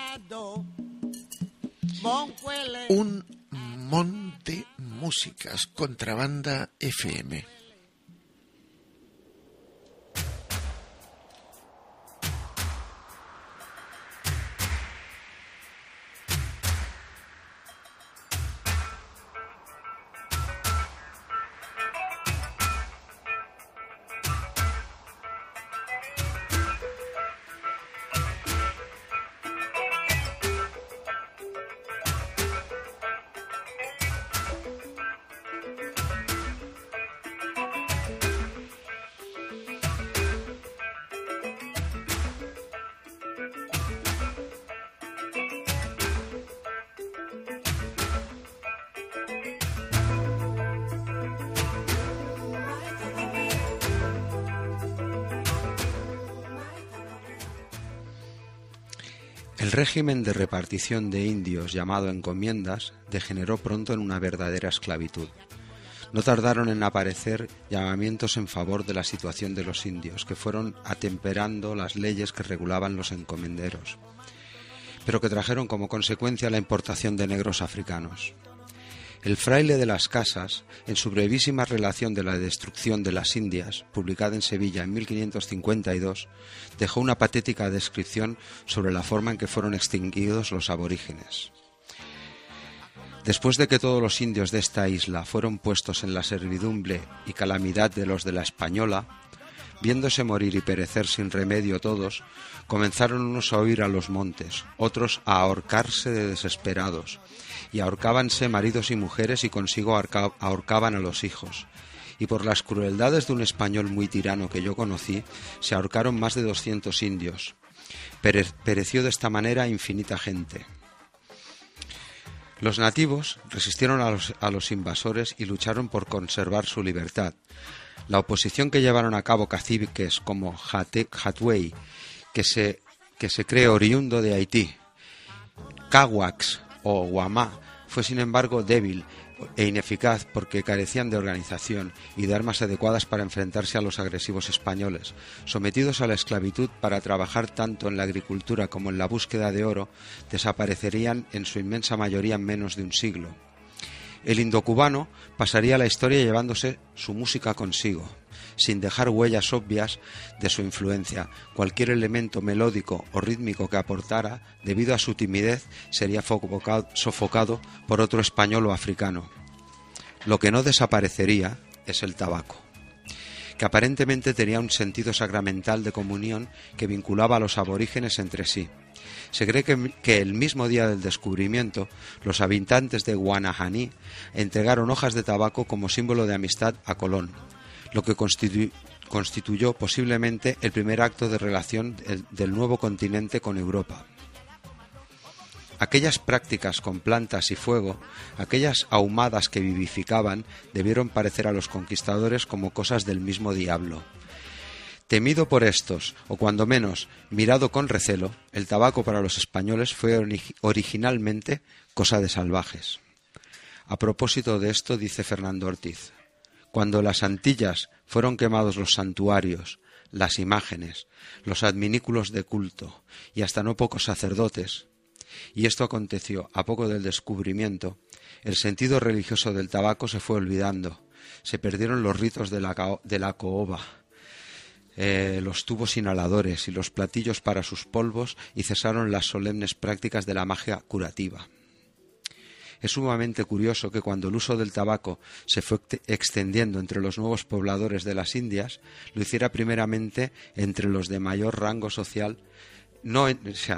Un monte músicas, Contrabanda FM. El régimen de repartición de indios llamado encomiendas degeneró pronto en una verdadera esclavitud. No tardaron en aparecer llamamientos en favor de la situación de los indios, que fueron atemperando las leyes que regulaban los encomenderos, pero que trajeron como consecuencia la importación de negros africanos. El fraile de las casas, en su brevísima relación de la destrucción de las Indias, publicada en Sevilla en 1552, dejó una patética descripción sobre la forma en que fueron extinguidos los aborígenes. Después de que todos los indios de esta isla fueron puestos en la servidumbre y calamidad de los de la Española, viéndose morir y perecer sin remedio todos, comenzaron unos a huir a los montes, otros a ahorcarse de desesperados, y ahorcábanse maridos y mujeres y consigo ahorcaban a los hijos. Y por las crueldades de un español muy tirano que yo conocí, se ahorcaron más de 200 indios. Pereció de esta manera infinita gente. Los nativos resistieron a los invasores y lucharon por conservar su libertad. La oposición que llevaron a cabo caciques como Hatuey, que se cree oriundo de Haití, Caguax o Guamá, fue sin embargo débil e ineficaz porque carecían de organización y de armas adecuadas para enfrentarse a los agresivos españoles. Sometidos a la esclavitud para trabajar tanto en la agricultura como en la búsqueda de oro, desaparecerían en su inmensa mayoría en menos de un siglo. El indocubano pasaría a la historia llevándose su música consigo, sin dejar huellas obvias de su influencia. Cualquier elemento melódico o rítmico que aportara, debido a su timidez, sería sofocado por otro español o africano. Lo que no desaparecería es el tabaco, que aparentemente tenía un sentido sacramental de comunión que vinculaba a los aborígenes entre sí. Se cree que el mismo día del descubrimiento, los habitantes de Guanajaní entregaron hojas de tabaco como símbolo de amistad a Colón, lo que constituyó posiblemente el primer acto de relación del nuevo continente con Europa. Aquellas prácticas con plantas y fuego, aquellas ahumadas que vivificaban, debieron parecer a los conquistadores como cosas del mismo diablo. Temido por estos, o cuando menos mirado con recelo, el tabaco para los españoles fue originalmente cosa de salvajes. A propósito de esto dice Fernando Ortiz: cuando en las Antillas fueron quemados los santuarios, las imágenes, los adminículos de culto y hasta no pocos sacerdotes, y esto aconteció a poco del descubrimiento, el sentido religioso del tabaco se fue olvidando, se perdieron los ritos de la caoba, los tubos inhaladores y los platillos para sus polvos, y cesaron las solemnes prácticas de la magia curativa. Es sumamente curioso que cuando el uso del tabaco se fue extendiendo entre los nuevos pobladores de las Indias, lo hiciera primeramente entre los de mayor rango social, no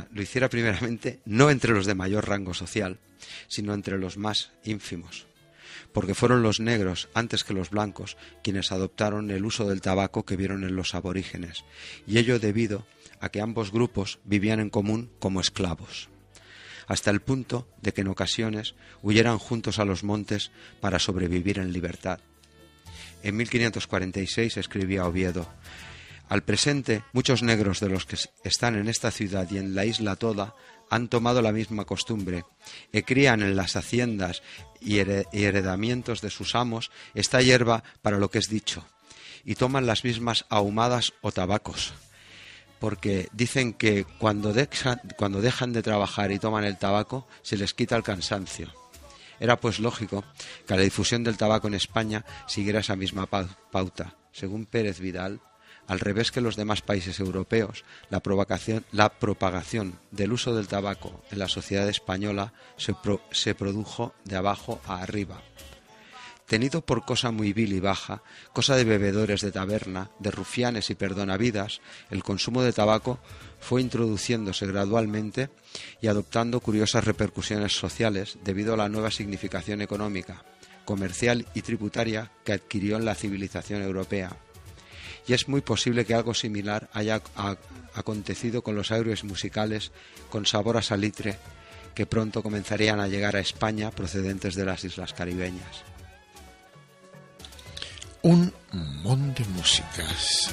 entre los de mayor rango social, sino entre los más ínfimos, porque fueron los negros, antes que los blancos, quienes adoptaron el uso del tabaco que vieron en los aborígenes, y ello debido a que ambos grupos vivían en común como esclavos, hasta el punto de que en ocasiones huyeran juntos a los montes para sobrevivir en libertad. En 1546 escribía Oviedo: al presente, muchos negros de los que están en esta ciudad y en la isla toda han tomado la misma costumbre, y crían en las haciendas y heredamientos de sus amos esta hierba para lo que es dicho, y toman las mismas ahumadas o tabacos, porque dicen que cuando dejan de trabajar y toman el tabaco, se les quita el cansancio. Era pues lógico que la difusión del tabaco en España siguiera esa misma pauta. Según Pérez Vidal, al revés que los demás países europeos, la propagación del uso del tabaco en la sociedad española se produjo de abajo a arriba. Tenido por cosa muy vil y baja, cosa de bebedores de taberna, de rufianes y perdonavidas, el consumo de tabaco fue introduciéndose gradualmente y adoptando curiosas repercusiones sociales debido a la nueva significación económica, comercial y tributaria que adquirió en la civilización europea. Y es muy posible que algo similar haya acontecido con los aires musicales con sabor a salitre que pronto comenzarían a llegar a España procedentes de las islas caribeñas. Un montón de músicas.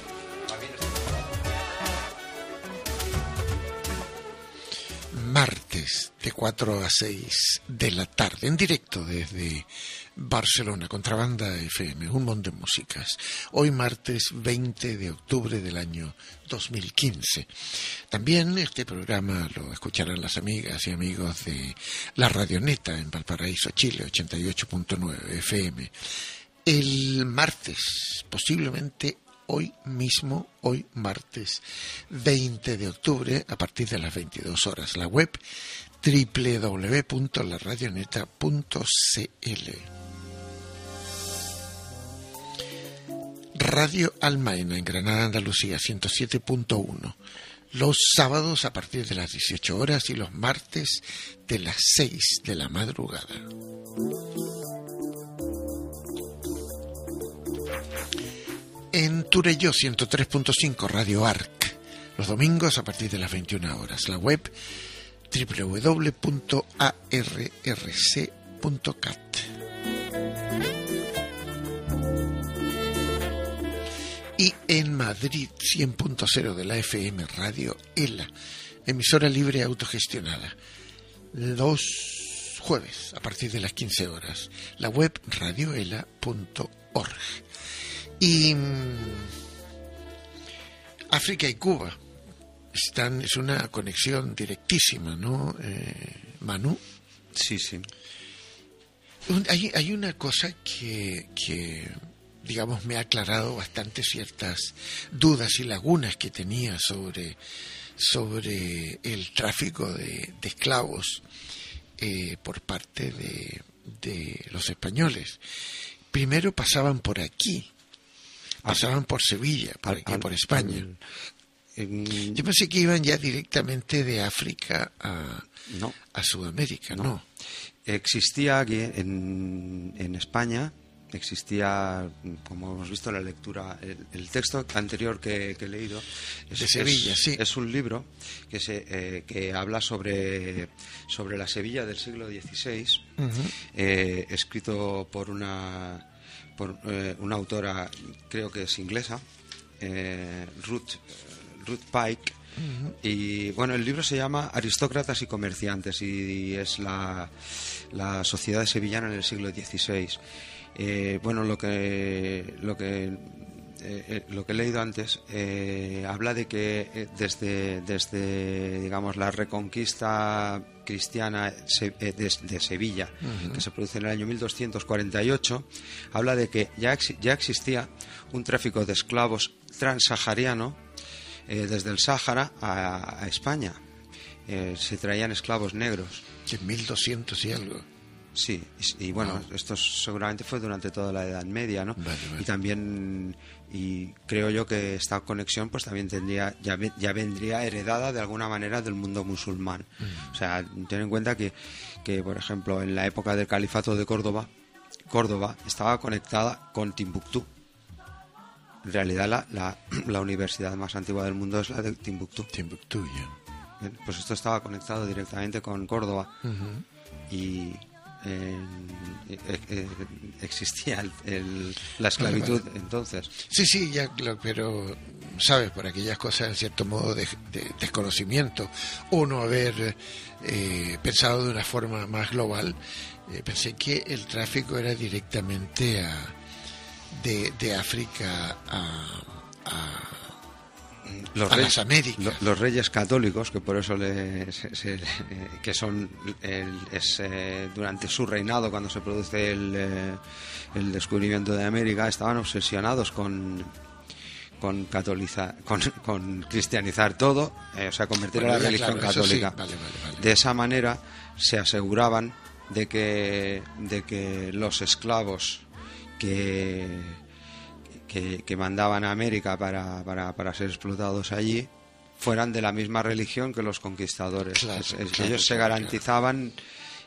Marta martes de 4 a 6 de la tarde, en directo desde Barcelona, Contrabanda FM, un montón de músicas. Hoy martes 20 de octubre del año 2015. También este programa lo escucharán las amigas y amigos de La Radioneta en Valparaíso, Chile, 88.9 FM. El martes, posiblemente hoy mismo, hoy martes 20 de octubre, a partir de las 22 horas, la web www.laradioneta.cl. Radio Almaena en Granada, Andalucía, 107.1. Los sábados a partir de las 18 horas y los martes de las 6 de la madrugada. En Turelló, 103.5, Radio Arc, los domingos a partir de las 21 horas. La web www.arrc.cat. Y en Madrid, 100.0 de la FM, Radio ELA, emisora libre autogestionada. Los jueves a partir de las 15 horas. La web radioela.org. Y África y Cuba es una conexión directísima, ¿no, Manu? Sí, sí. Hay una cosa que digamos me ha aclarado bastante ciertas dudas y lagunas que tenía sobre el tráfico de esclavos por parte de los españoles. Primero pasaban por aquí. Pasaban por Sevilla, por aquí, por España. Yo pensé que iban ya directamente de África a Sudamérica, ¿no? Existía aquí en España, existía, como hemos visto en la lectura, el texto anterior que he leído de Sevilla, sí. Es un libro que habla sobre la Sevilla del siglo XVI, escrito por una autora, creo que es inglesa, Ruth Pike. Y bueno, el libro se llama Aristócratas y Comerciantes y es la sociedad sevillana en el siglo XVI. Bueno, lo que he leído antes habla de que desde digamos la reconquista cristiana de Sevilla, que se produce en el año 1248, habla de que ya existía un tráfico de esclavos transsahariano desde el Sáhara a España. Se traían esclavos negros. En 1200 y algo. Sí, y bueno, esto seguramente fue durante toda la Edad Media, ¿no? Vale. Y también, y creo yo que esta conexión pues también ya vendría heredada de alguna manera del mundo musulmán. O sea, ten en cuenta que, por ejemplo, en la época del califato de Córdoba estaba conectada con Timbuktu. En realidad la universidad más antigua del mundo es la de Timbuktu. Timbuktu, ya. Bien, pues esto estaba conectado directamente con Córdoba. Y existía la esclavitud entonces. Sí, ya, pero sabes, por aquellas cosas en cierto modo de desconocimiento, uno haber pensado de una forma más global, pensé que el tráfico era directamente de África a las Américas. Los reyes católicos, que por eso que son durante su reinado, cuando se produce el descubrimiento de América, estaban obsesionados con cristianizar todo, o sea, convertir a la religión católica. Sí. Vale. De esa manera se aseguraban de que los esclavos que mandaban a América para ser explotados allí fueran de la misma religión que los conquistadores. Ellos se garantizaban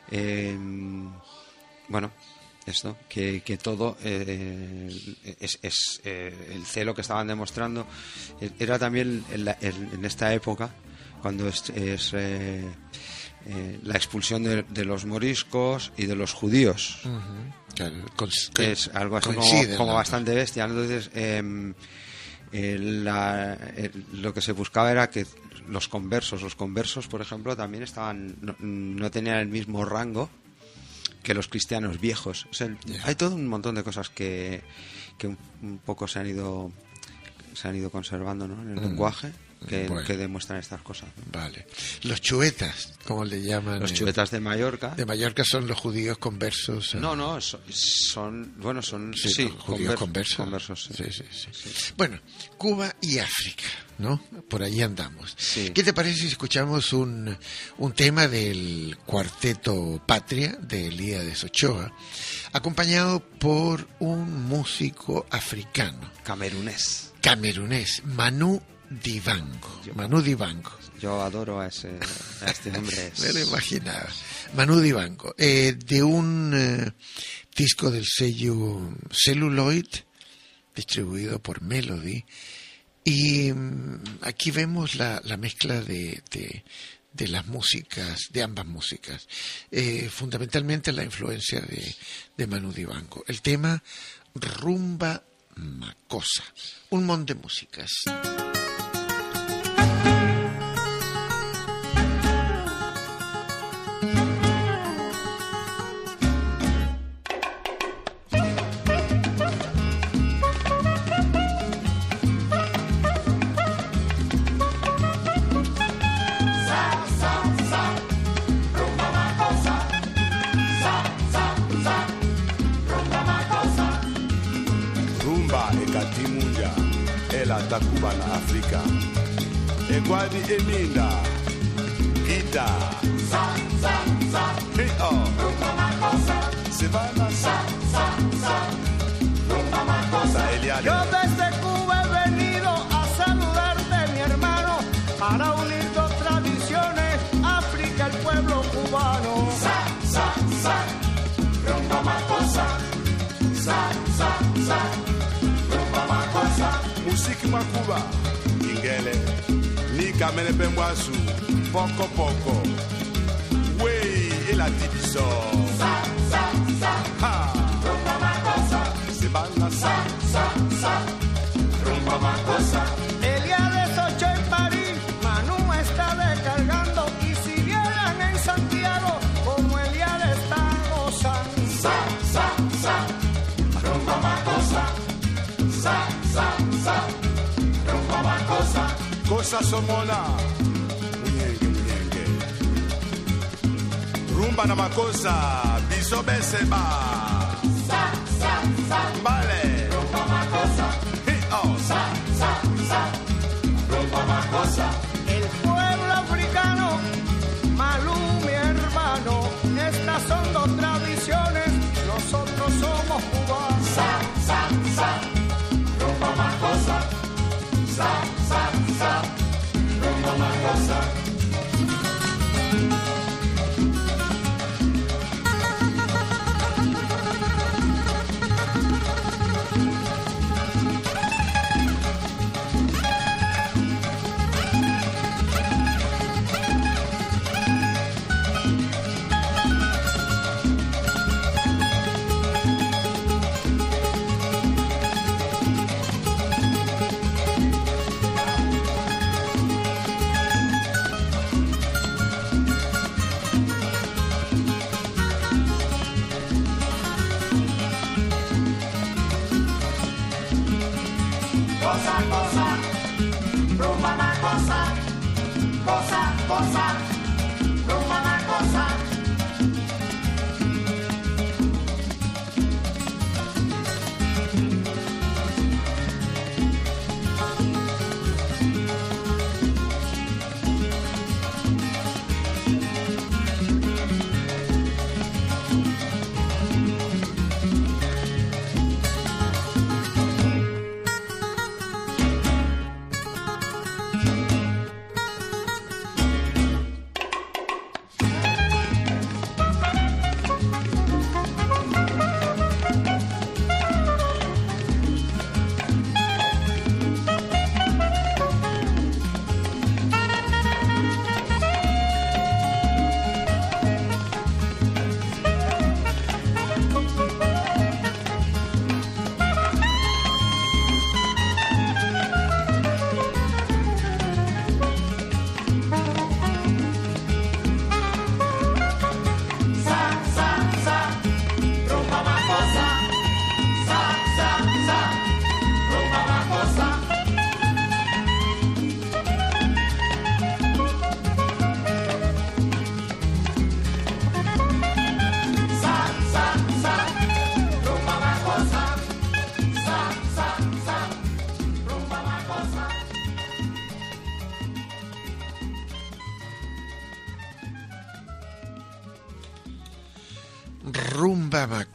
esto, que todo es el celo que estaban demostrando. Era también en esta época cuando es la expulsión de los moriscos y de los judíos. Claro, es algo así como bastante bestia. Entonces Lo que se buscaba era que los conversos, por ejemplo, también no tenían el mismo rango que los cristianos viejos. O sea, hay todo un montón de cosas que un poco se han ido conservando, ¿no?, en el lenguaje, que demuestran estas cosas, ¿no? Vale. Los chuetas, como le llaman. Los chuetas de Mallorca. De Mallorca son los judíos conversos. No, son judíos conversos. Sí. Bueno, Cuba y África, ¿no? Por ahí andamos. Sí. ¿Qué te parece si escuchamos un tema del cuarteto Patria de Elías Ochoa, acompañado por un músico africano? Camerunés, Manu Dibango. Yo adoro a este hombre. Me lo imaginaba. Manu Dibango, de un disco del sello Celluloid, distribuido por Melody, y aquí vemos la mezcla de las músicas, de ambas músicas, fundamentalmente la influencia de Manu Dibango. El tema Rumba Macosa, un montón de músicas. Takuba na Afrika Ekwadi eninda Gita Hey Rumba Macosa Sevana Rumba Macosa Eliane. Yo desde Cuba he venido a saludarte, mi hermano, para unir dos tradiciones, África, el pueblo cubano. Rumba Macosa Rumba Macosa Musiki Makuba, Ingele, Nika Menepemwasu, Poco, Wey, Ela Tibiso, Ha, Rumba Macosa, Sebana, Rumba Macosa. Elías Ochoa en París, Manu está descargando, y si vieran en Santiago, como Elías está gozando. Rumba Macosa, Rumba Macosa, Cosa Somona, Muñengue, Rumba na Macosa, Biso Beseba, Vale, Rumba Macosa, Rumba Macosa. El pueblo africano, Malú, mi hermano, estas son dos tradiciones, nosotros somos cubanos. Rumba Macosa, Rumba Macosa. Rumba Macosa, Rumba Macosa.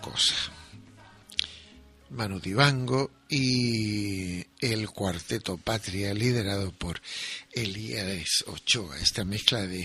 cosa. Manu Dibango y el Cuarteto Patria, liderado por Elías Ochoa, esta mezcla de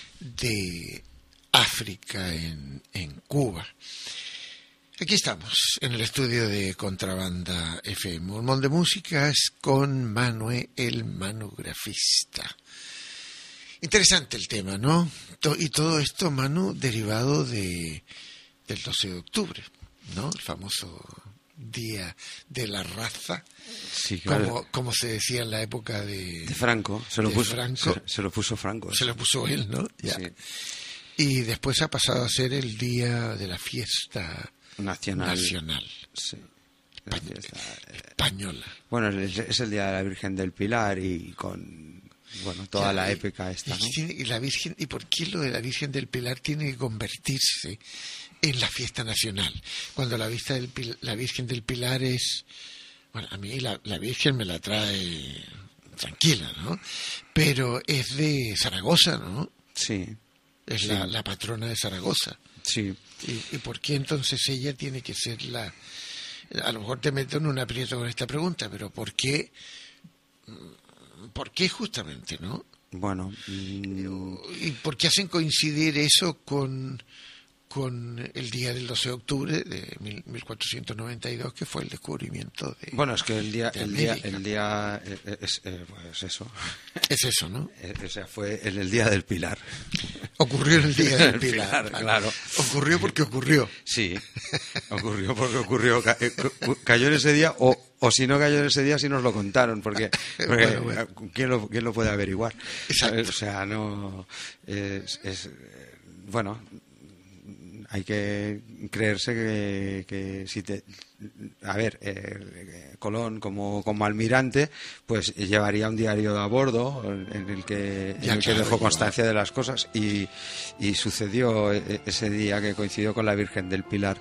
África en Cuba. Aquí estamos, en el estudio de Contrabanda FM, un montón de músicas con Manuel el Manografista. Interesante el tema, ¿no? Y todo esto, Manu, derivado del 12 de octubre, ¿no? El famoso Día de la Raza, sí, claro. como se decía en la época de Franco. Se lo puso Franco. Se lo puso él, ¿no? Ya. Sí. Y después ha pasado a ser el día de la fiesta nacional. Sí. Española. Bueno, es el día de la Virgen del Pilar y con toda la épica esta, ¿no? Y la Virgen, ¿y por qué lo de la Virgen del Pilar tiene que convertirse en la fiesta nacional? Cuando la Virgen del Pilar es... Bueno, a mí la Virgen me la trae tranquila, ¿no? Pero es de Zaragoza, ¿no? Sí. Es sí. La patrona de Zaragoza. Sí. ¿Y por qué entonces ella tiene que ser la... A lo mejor te meto en un aprieto con esta pregunta, pero ¿por qué justamente, no? Bueno... ¿Y por qué hacen coincidir eso con el día del 12 de octubre de 1492, que fue el descubrimiento de... Bueno, es que el día es eso. Es eso, ¿no? O sea, fue en el día del Pilar. Ocurrió en el día del Pilar. Claro. Ocurrió porque ocurrió. Sí, ocurrió porque ocurrió. Cayó en ese día, o si no cayó en ese día, sí nos lo contaron, porque bueno. ¿Quién lo puede averiguar? Exacto. O sea, no... bueno... Hay que creerse que si te... A ver, Colón como almirante, pues llevaría un diario a bordo en el que dejó constancia de las cosas y sucedió ese día que coincidió con la Virgen del Pilar.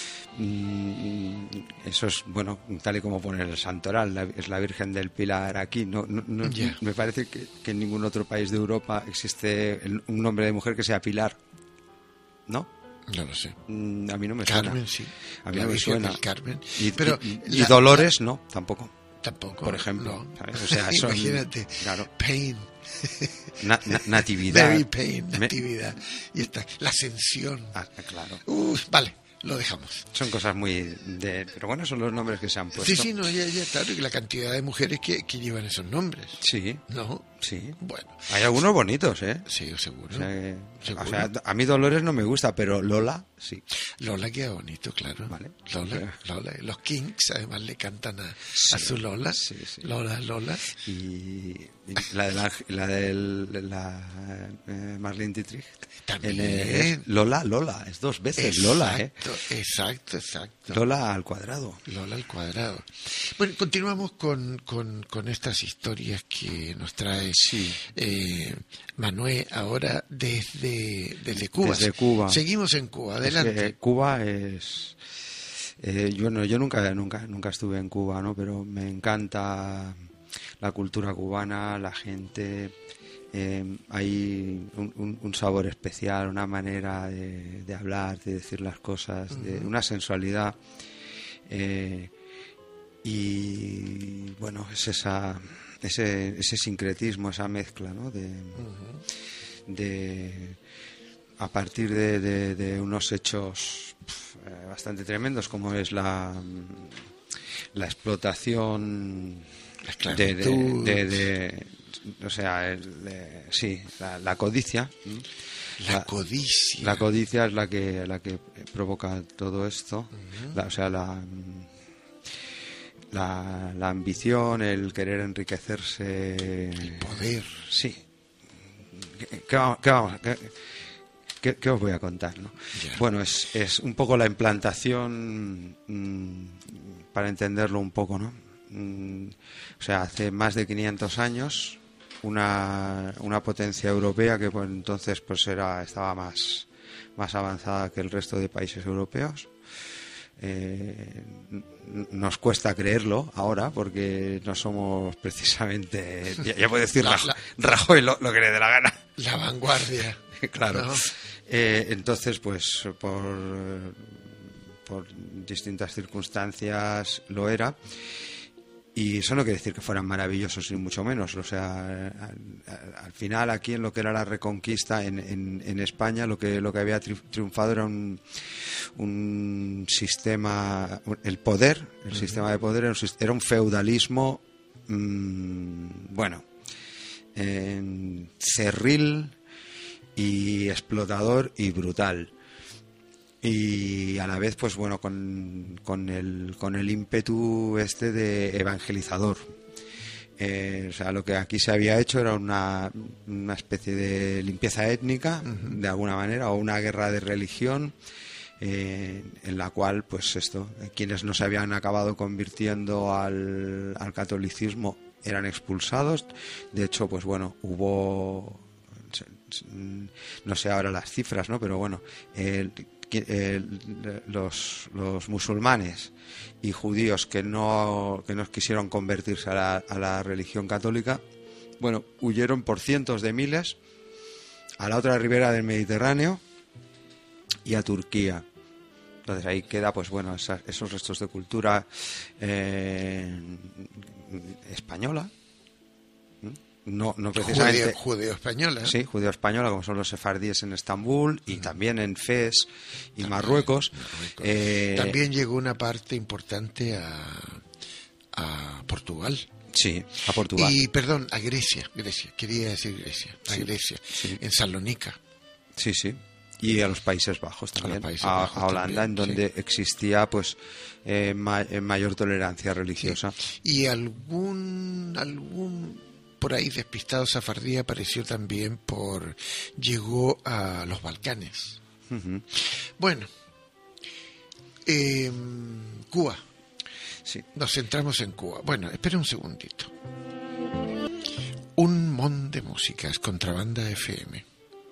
Eso es, bueno, tal y como pone el santoral, es la Virgen del Pilar aquí. No, me parece que en ningún otro país de Europa existe un nombre de mujer que sea Pilar, ¿no? No lo sé. A mí no me Carmen, suena. sí. A mí no me suena. Carmen. Y Dolores, no, tampoco. Tampoco. Por ejemplo. No. ¿Sabes? O sea, son, imagínate. Claro. Pain. Natividad. Mary Pain, Natividad. Y está. La Ascensión. Claro. Vale. Lo dejamos. Son cosas muy pero bueno, son los nombres que se han puesto. Sí, no, ya, claro, y la cantidad de mujeres que llevan esos nombres. Sí. ¿No? Sí. Bueno. Hay algunos bonitos, ¿eh? Sí, seguro. O sea, a mí Dolores no me gusta, pero Lola, sí. Lola queda bonito, claro. Vale. Lola. Los Kinks además le cantan a su Lola. Sí. Lola. Y la Marlene Dietrich. También. Lola, es dos veces. Exacto, Lola, ¿eh? Exacto. Lola al cuadrado. Bueno, continuamos con estas historias que nos trae Manuel ahora desde Cuba. Desde Cuba. Seguimos en Cuba, adelante. Cuba es... yo nunca estuve en Cuba, ¿no? Pero me encanta la cultura cubana, la gente... hay un sabor especial, una manera de hablar, de decir las cosas, de una sensualidad y bueno, es ese sincretismo, esa mezcla, ¿no? de a partir de unos hechos bastante tremendos como es la explotación, la esclavitud, o sea, la codicia. La codicia. La codicia es la que provoca todo esto. La ambición, el querer enriquecerse. El poder. Sí. ¿Qué os voy a contar, no? Yeah. Bueno, es un poco la implantación, para entenderlo un poco, ¿no? O sea, hace más de 500 años una potencia europea que pues entonces pues estaba más avanzada que el resto de países europeos. Nos cuesta creerlo ahora porque no somos precisamente, ya puedo decir Rajoy lo que le dé la gana, la vanguardia. Claro. ¿No? Entonces pues por por distintas circunstancias lo era. Y eso no quiere decir que fueran maravillosos, ni mucho menos. O sea, al final, aquí en lo que era la Reconquista en España, lo que había triunfado era un sistema, el sistema de poder era un feudalismo, cerril y explotador y brutal. Y a la vez, pues bueno, con el ímpetu de evangelizador. O sea, lo que aquí se había hecho era una especie de limpieza étnica, de alguna manera, o una guerra de religión, en la cual, pues quienes no se habían acabado convirtiendo al catolicismo eran expulsados. De hecho, pues bueno, hubo, no sé ahora las cifras, ¿no? Pero bueno, los musulmanes y judíos que no quisieron convertirse a la religión católica, bueno, huyeron por cientos de miles a la otra ribera del Mediterráneo y a Turquía. Entonces ahí queda, pues bueno, esos restos de cultura española. No precisamente judeo-española. Sí, judeo-española, como son los sefardíes en Estambul y también en Fez y Marruecos. También llegó una parte importante a Portugal. Sí, a Portugal. Y, perdón, a Grecia, quería decir Grecia, a Grecia, sí. En Salónica. Sí. Y a los Países Bajos también, a Holanda, en donde existía pues mayor tolerancia religiosa. Sí. Y algún por ahí despistado safardí apareció también llegó a los Balcanes. Uh-huh. Bueno, Cuba. Sí. Nos centramos en Cuba. Bueno, espera un segundito. Un mon de músicas, Contrabanda FM.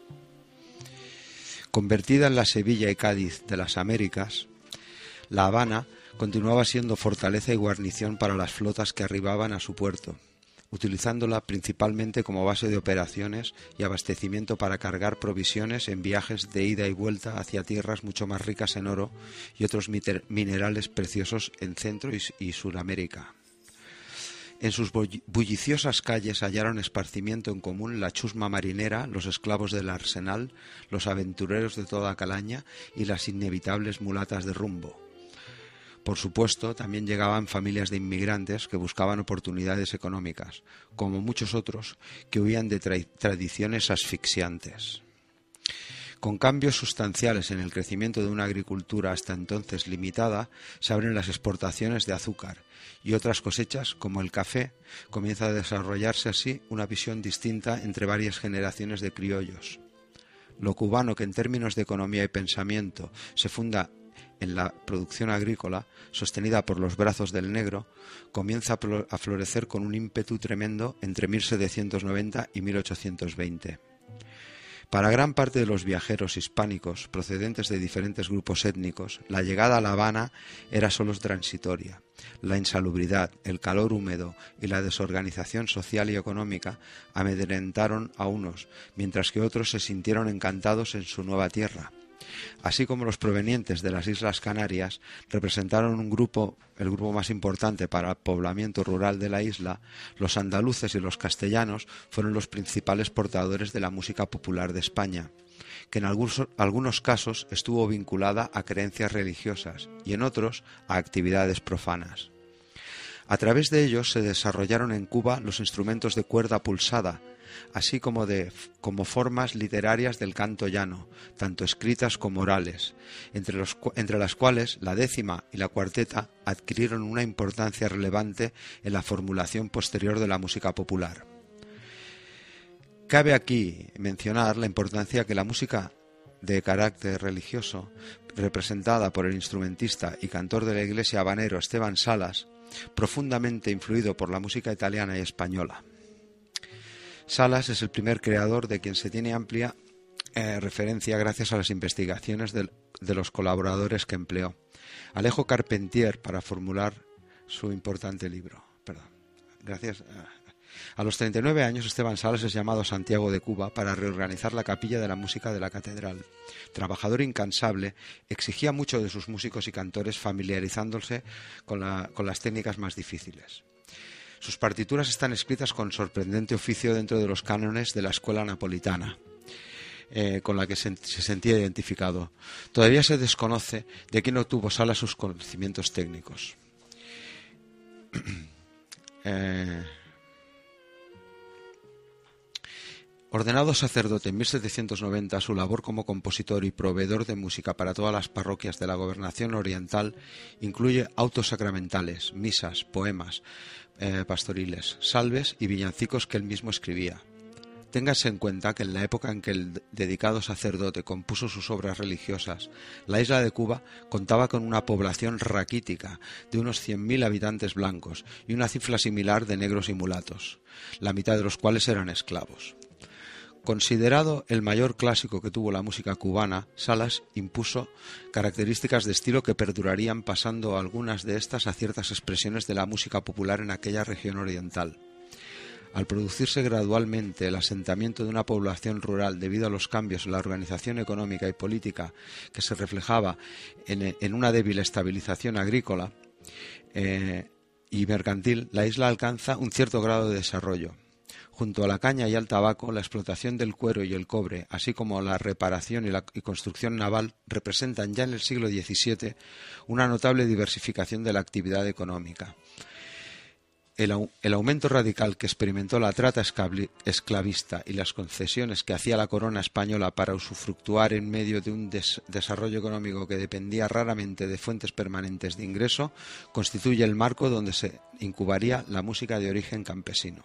Convertida en la Sevilla y Cádiz de las Américas, La Habana continuaba siendo fortaleza y guarnición para las flotas que arribaban a su puerto, utilizándola principalmente como base de operaciones y abastecimiento para cargar provisiones en viajes de ida y vuelta hacia tierras mucho más ricas en oro y otros minerales preciosos en Centro y Suramérica. En sus bulliciosas calles hallaron esparcimiento en común la chusma marinera, los esclavos del arsenal, los aventureros de toda calaña y las inevitables mulatas de rumbo. Por supuesto, también llegaban familias de inmigrantes que buscaban oportunidades económicas, como muchos otros que huían de tradiciones asfixiantes. Con cambios sustanciales en el crecimiento de una agricultura hasta entonces limitada, se abren las exportaciones de azúcar y otras cosechas, como el café, comienza a desarrollarse así una visión distinta entre varias generaciones de criollos. Lo cubano, que en términos de economía y pensamiento se funda en la producción agrícola, sostenida por los brazos del negro, comienza a florecer con un ímpetu tremendo entre 1790 y 1820. Para gran parte de los viajeros hispánicos procedentes de diferentes grupos étnicos, la llegada a La Habana era solo transitoria. La insalubridad, el calor húmedo y la desorganización social y económica amedrentaron a unos, mientras que otros se sintieron encantados en su nueva tierra. Así como los provenientes de las Islas Canarias representaron el grupo más importante para el poblamiento rural de la isla, los andaluces y los castellanos fueron los principales portadores de la música popular de España, que en algunos casos estuvo vinculada a creencias religiosas y en otros a actividades profanas. A través de ellos se desarrollaron en Cuba los instrumentos de cuerda pulsada, así como formas literarias del canto llano, tanto escritas como orales, entre las cuales la décima y la cuarteta adquirieron una importancia relevante en la formulación posterior de la música popular. Cabe aquí mencionar la importancia que la música de carácter religioso, representada por el instrumentista y cantor de la iglesia habanero Esteban Salas, profundamente influido por la música italiana y española. Salas es el primer creador de quien se tiene amplia referencia gracias a las investigaciones de los colaboradores que empleó. Alejo Carpentier para formular su importante libro. A los 39 años, Esteban Salas es llamado a Santiago de Cuba para reorganizar la capilla de la música de la catedral. Trabajador incansable, exigía mucho de sus músicos y cantores, familiarizándose con las técnicas más difíciles. Sus partituras están escritas con sorprendente oficio dentro de los cánones de la escuela napolitana, con la que se sentía identificado. Todavía se desconoce de quién obtuvo Salas sus conocimientos técnicos. Ordenado sacerdote en 1790, su labor como compositor y proveedor de música para todas las parroquias de la gobernación oriental incluye autos sacramentales, misas, poemas pastoriles, salves y villancicos que él mismo escribía. Téngase en cuenta que en la época en que el dedicado sacerdote compuso sus obras religiosas, la isla de Cuba contaba con una población raquítica de unos 100.000 habitantes blancos y una cifra similar de negros y mulatos, la mitad de los cuales eran esclavos. Considerado el mayor clásico que tuvo la música cubana, Salas impuso características de estilo que perdurarían, pasando algunas de estas a ciertas expresiones de la música popular en aquella región oriental. Al producirse gradualmente el asentamiento de una población rural debido a los cambios en la organización económica y política que se reflejaba en una débil estabilización agrícola y mercantil, la isla alcanza un cierto grado de desarrollo. Junto a la caña y al tabaco, la explotación del cuero y el cobre, así como la reparación y construcción naval, representan ya en el siglo XVII una notable diversificación de la actividad económica. El aumento radical que experimentó la trata esclavista y las concesiones que hacía la corona española para usufructuar en medio de un desarrollo económico que dependía raramente de fuentes permanentes de ingreso, constituye el marco donde se incubaría la música de origen campesino.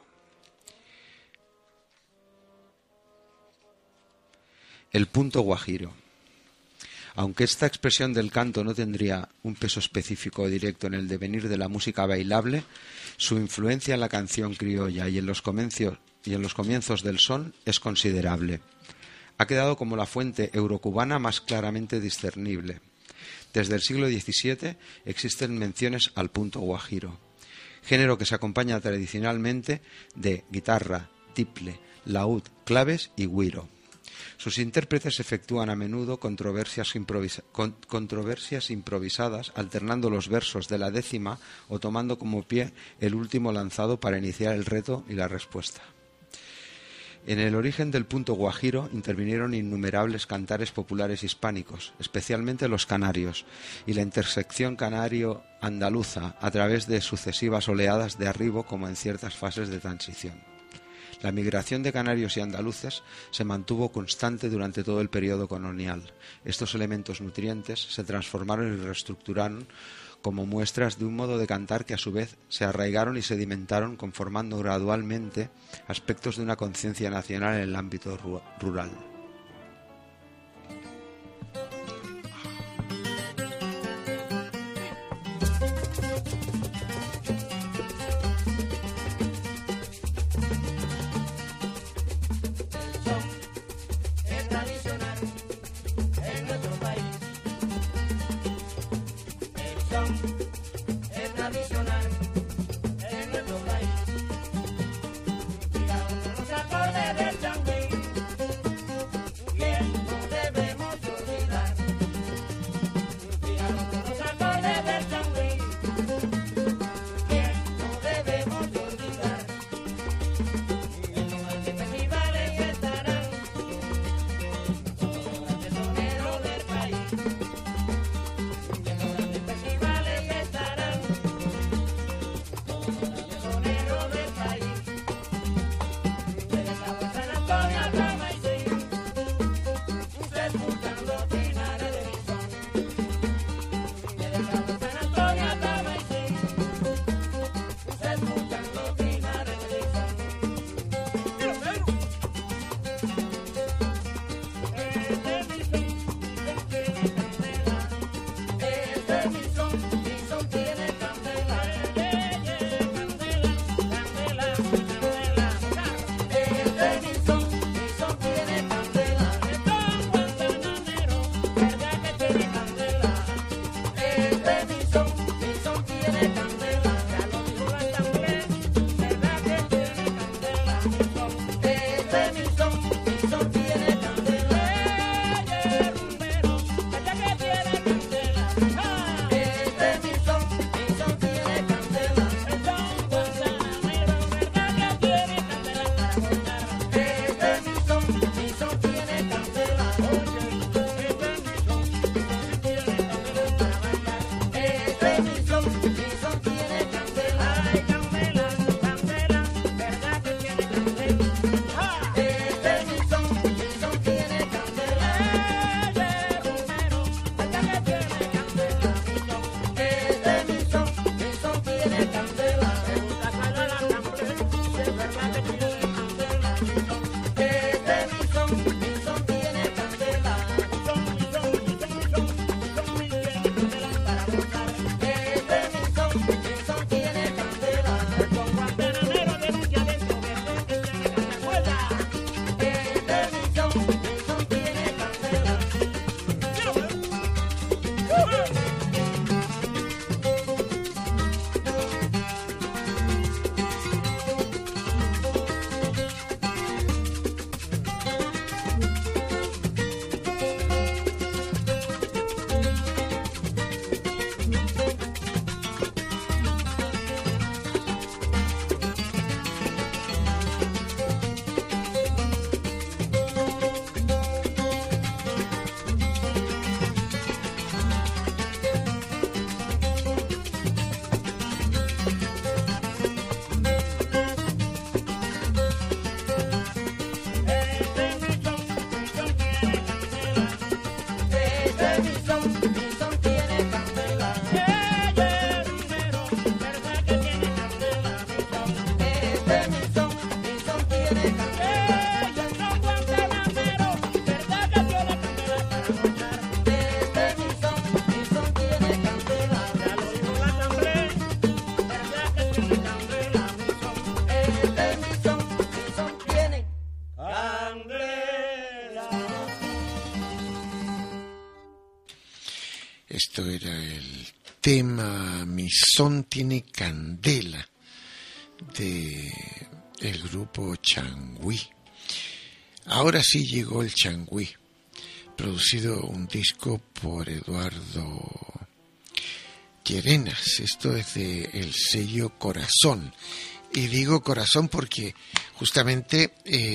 El punto guajiro. Aunque esta expresión del canto no tendría un peso específico o directo en el devenir de la música bailable, su influencia en la canción criolla y en los comienzos del son es considerable. Ha quedado como la fuente eurocubana más claramente discernible. Desde el siglo XVII existen menciones al punto guajiro, género que se acompaña tradicionalmente de guitarra, tiple, laúd, claves y güiro. Sus intérpretes efectúan a menudo controversias improvisadas, alternando los versos de la décima o tomando como pie el último lanzado para iniciar el reto y la respuesta. En el origen del punto guajiro intervinieron innumerables cantares populares hispánicos, especialmente los canarios, y la intersección canario-andaluza a través de sucesivas oleadas de arribo como en ciertas fases de transición. La migración de canarios y andaluces se mantuvo constante durante todo el periodo colonial. Estos elementos nutrientes se transformaron y reestructuraron como muestras de un modo de cantar que a su vez se arraigaron y sedimentaron, conformando gradualmente aspectos de una conciencia nacional en el ámbito rural. tiene candela, y el son guantanamero, verdad que tiene candela para gozar. Este mi son tiene candela. Ya lo dijo la asamblea, verdad que tiene candela, mi son. Este mi son tiene candela. Esto era el tema Mi son tiene candela de el grupo Changüí. Ahora sí llegó el Changüí, producido un disco por Eduardo Llerenas. Esto es de el sello Corazón. Y digo Corazón porque justamente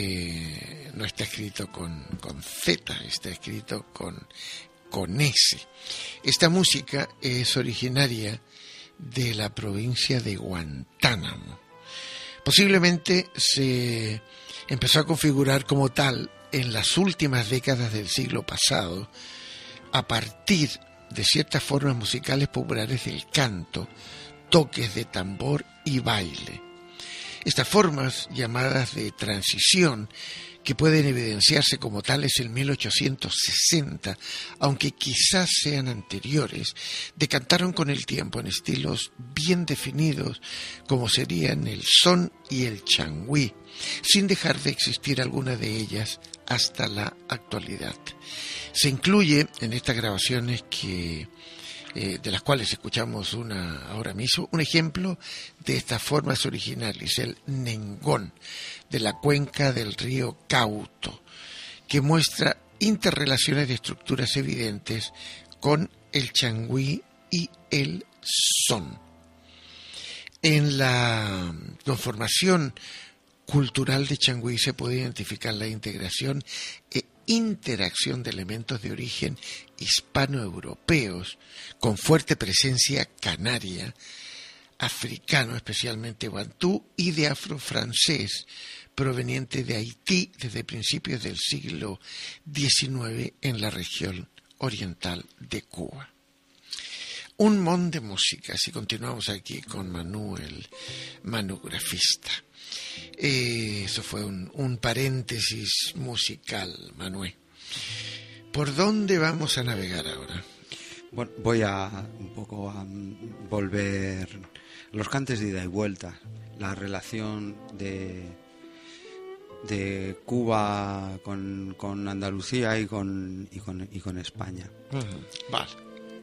no está escrito con Z, está escrito con S. Esta música es originaria de la provincia de Guantánamo. Posiblemente se empezó a configurar como tal en las últimas décadas del siglo pasado, a partir de ciertas formas musicales populares del canto, toques de tambor y baile. Estas formas, llamadas de transición, que pueden evidenciarse como tales en 1860, aunque quizás sean anteriores, decantaron con el tiempo en estilos bien definidos, como serían el son y el changüí, sin dejar de existir alguna de ellas hasta la actualidad. Se incluye en estas grabaciones de las cuales escuchamos una ahora mismo, un ejemplo de estas formas originales, el nengón, de la cuenca del río Cauto, que muestra interrelaciones de estructuras evidentes con el changüí y el son. En la conformación cultural de Changüí se puede identificar la integración e interacción de elementos de origen hispanoeuropeos con fuerte presencia canaria, africano, especialmente bantú, y de afrofrancés proveniente de Haití desde principios del siglo XIX en la región oriental de Cuba. Un mon de música, si continuamos aquí con Manu, el manugrafista. Eso fue un paréntesis musical, Manuel. ¿Por dónde vamos a navegar ahora? Bueno, voy a un poco a volver los cantes de ida y vuelta, la relación de Cuba con Andalucía y con España. Vale.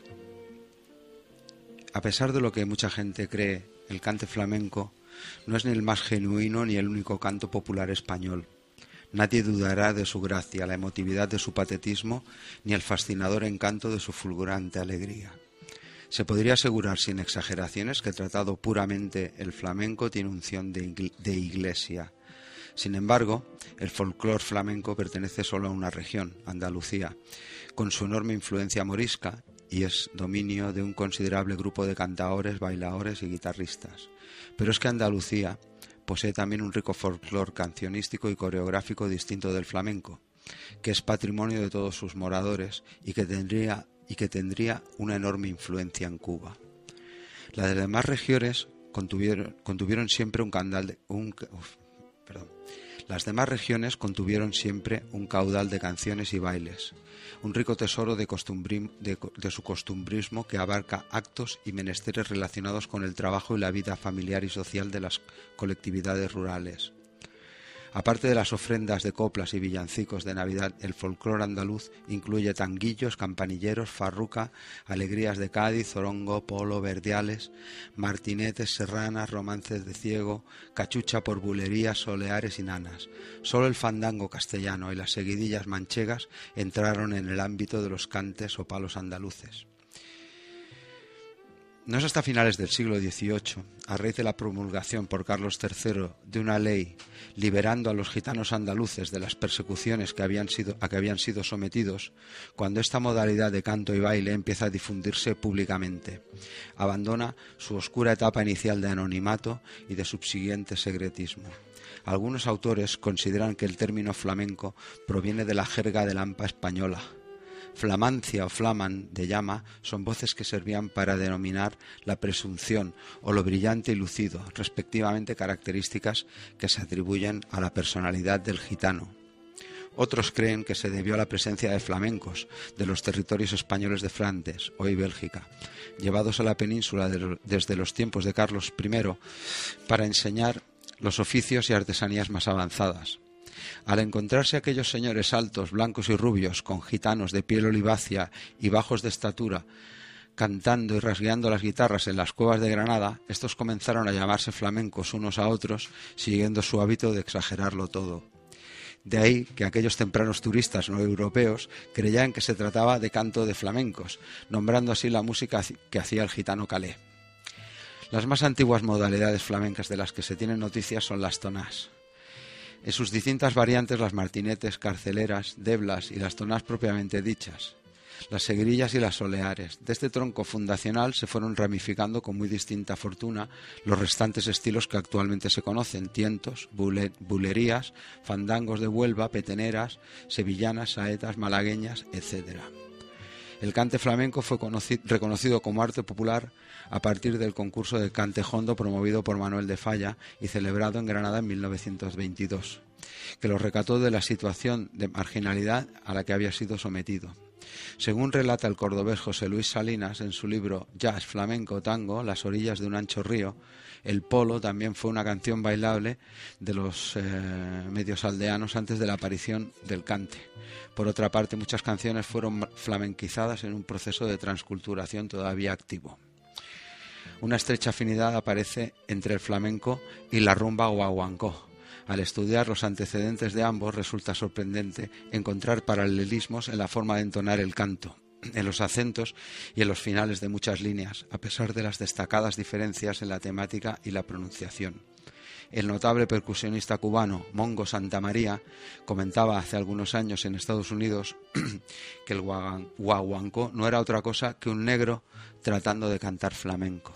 A pesar de lo que mucha gente cree, el cante flamenco no es ni el más genuino ni el único canto popular español. Nadie dudará de su gracia, la emotividad de su patetismo, ni el fascinador encanto de su fulgurante alegría. Se podría asegurar sin exageraciones que, tratado puramente, el flamenco tiene unción de iglesia. Sin embargo, el folclore flamenco pertenece solo a una región, Andalucía, con su enorme influencia morisca, y es dominio de un considerable grupo de cantaores, bailadores y guitarristas. Pero es que Andalucía posee también un rico folclore cancionístico y coreográfico distinto del flamenco, que es patrimonio de todos sus moradores y que tendría una enorme influencia en Cuba. Las demás regiones contuvieron siempre un caudal de canciones y bailes, un rico tesoro de su costumbrismo que abarca actos y menesteres relacionados con el trabajo y la vida familiar y social de las colectividades rurales. Aparte de las ofrendas de coplas y villancicos de Navidad, el folclore andaluz incluye tanguillos, campanilleros, farruca, alegrías de Cádiz, zorongo, polo, verdiales, martinetes, serranas, romances de ciego, cachucha por bulerías, soleares y nanas. Solo el fandango castellano y las seguidillas manchegas entraron en el ámbito de los cantes o palos andaluces. No es hasta finales del siglo XVIII, a raíz de la promulgación por Carlos III de una ley liberando a los gitanos andaluces de las persecuciones a que habían sido sometidos, cuando esta modalidad de canto y baile empieza a difundirse públicamente. Abandona su oscura etapa inicial de anonimato y de subsiguiente secretismo. Algunos autores consideran que el término flamenco proviene de la jerga de lampa española, flamancia o flaman de llama son voces que servían para denominar la presunción o lo brillante y lucido, respectivamente características que se atribuyen a la personalidad del gitano. Otros creen que se debió a la presencia de flamencos de los territorios españoles de Flandes, hoy Bélgica, llevados a la península desde los tiempos de Carlos I para enseñar los oficios y artesanías más avanzadas. Al encontrarse aquellos señores altos, blancos y rubios, con gitanos de piel olivácea y bajos de estatura, cantando y rasgueando las guitarras en las cuevas de Granada, estos comenzaron a llamarse flamencos unos a otros, siguiendo su hábito de exagerarlo todo. De ahí que aquellos tempranos turistas no europeos creían que se trataba de canto de flamencos, nombrando así la música que hacía el gitano calé. Las más antiguas modalidades flamencas de las que se tienen noticias son las tonás. En sus distintas variantes, las martinetes, carceleras, deblas y las tonás propiamente dichas, las segrillas y las soleares. De este tronco fundacional se fueron ramificando con muy distinta fortuna los restantes estilos que actualmente se conocen: tientos, bulerías, fandangos de Huelva, peteneras, sevillanas, saetas, malagueñas, etc. El cante flamenco fue reconocido como arte popular a partir del concurso de cante jondo promovido por Manuel de Falla y celebrado en Granada en 1922, que lo rescató de la situación de marginalidad a la que había sido sometido. Según relata el cordobés José Luis Salinas en su libro Jazz, Flamenco, Tango, Las orillas de un ancho río, el polo también fue una canción bailable de los medios aldeanos antes de la aparición del cante. Por otra parte, muchas canciones fueron flamenquizadas en un proceso de transculturación todavía activo. Una estrecha afinidad aparece entre el flamenco y la rumba guaguancó. Al estudiar los antecedentes de ambos, resulta sorprendente encontrar paralelismos en la forma de entonar el canto, en los acentos y en los finales de muchas líneas, a pesar de las destacadas diferencias en la temática y la pronunciación. El notable percusionista cubano Mongo Santamaría comentaba hace algunos años en Estados Unidos que el guaguancó no era otra cosa que un negro tratando de cantar flamenco.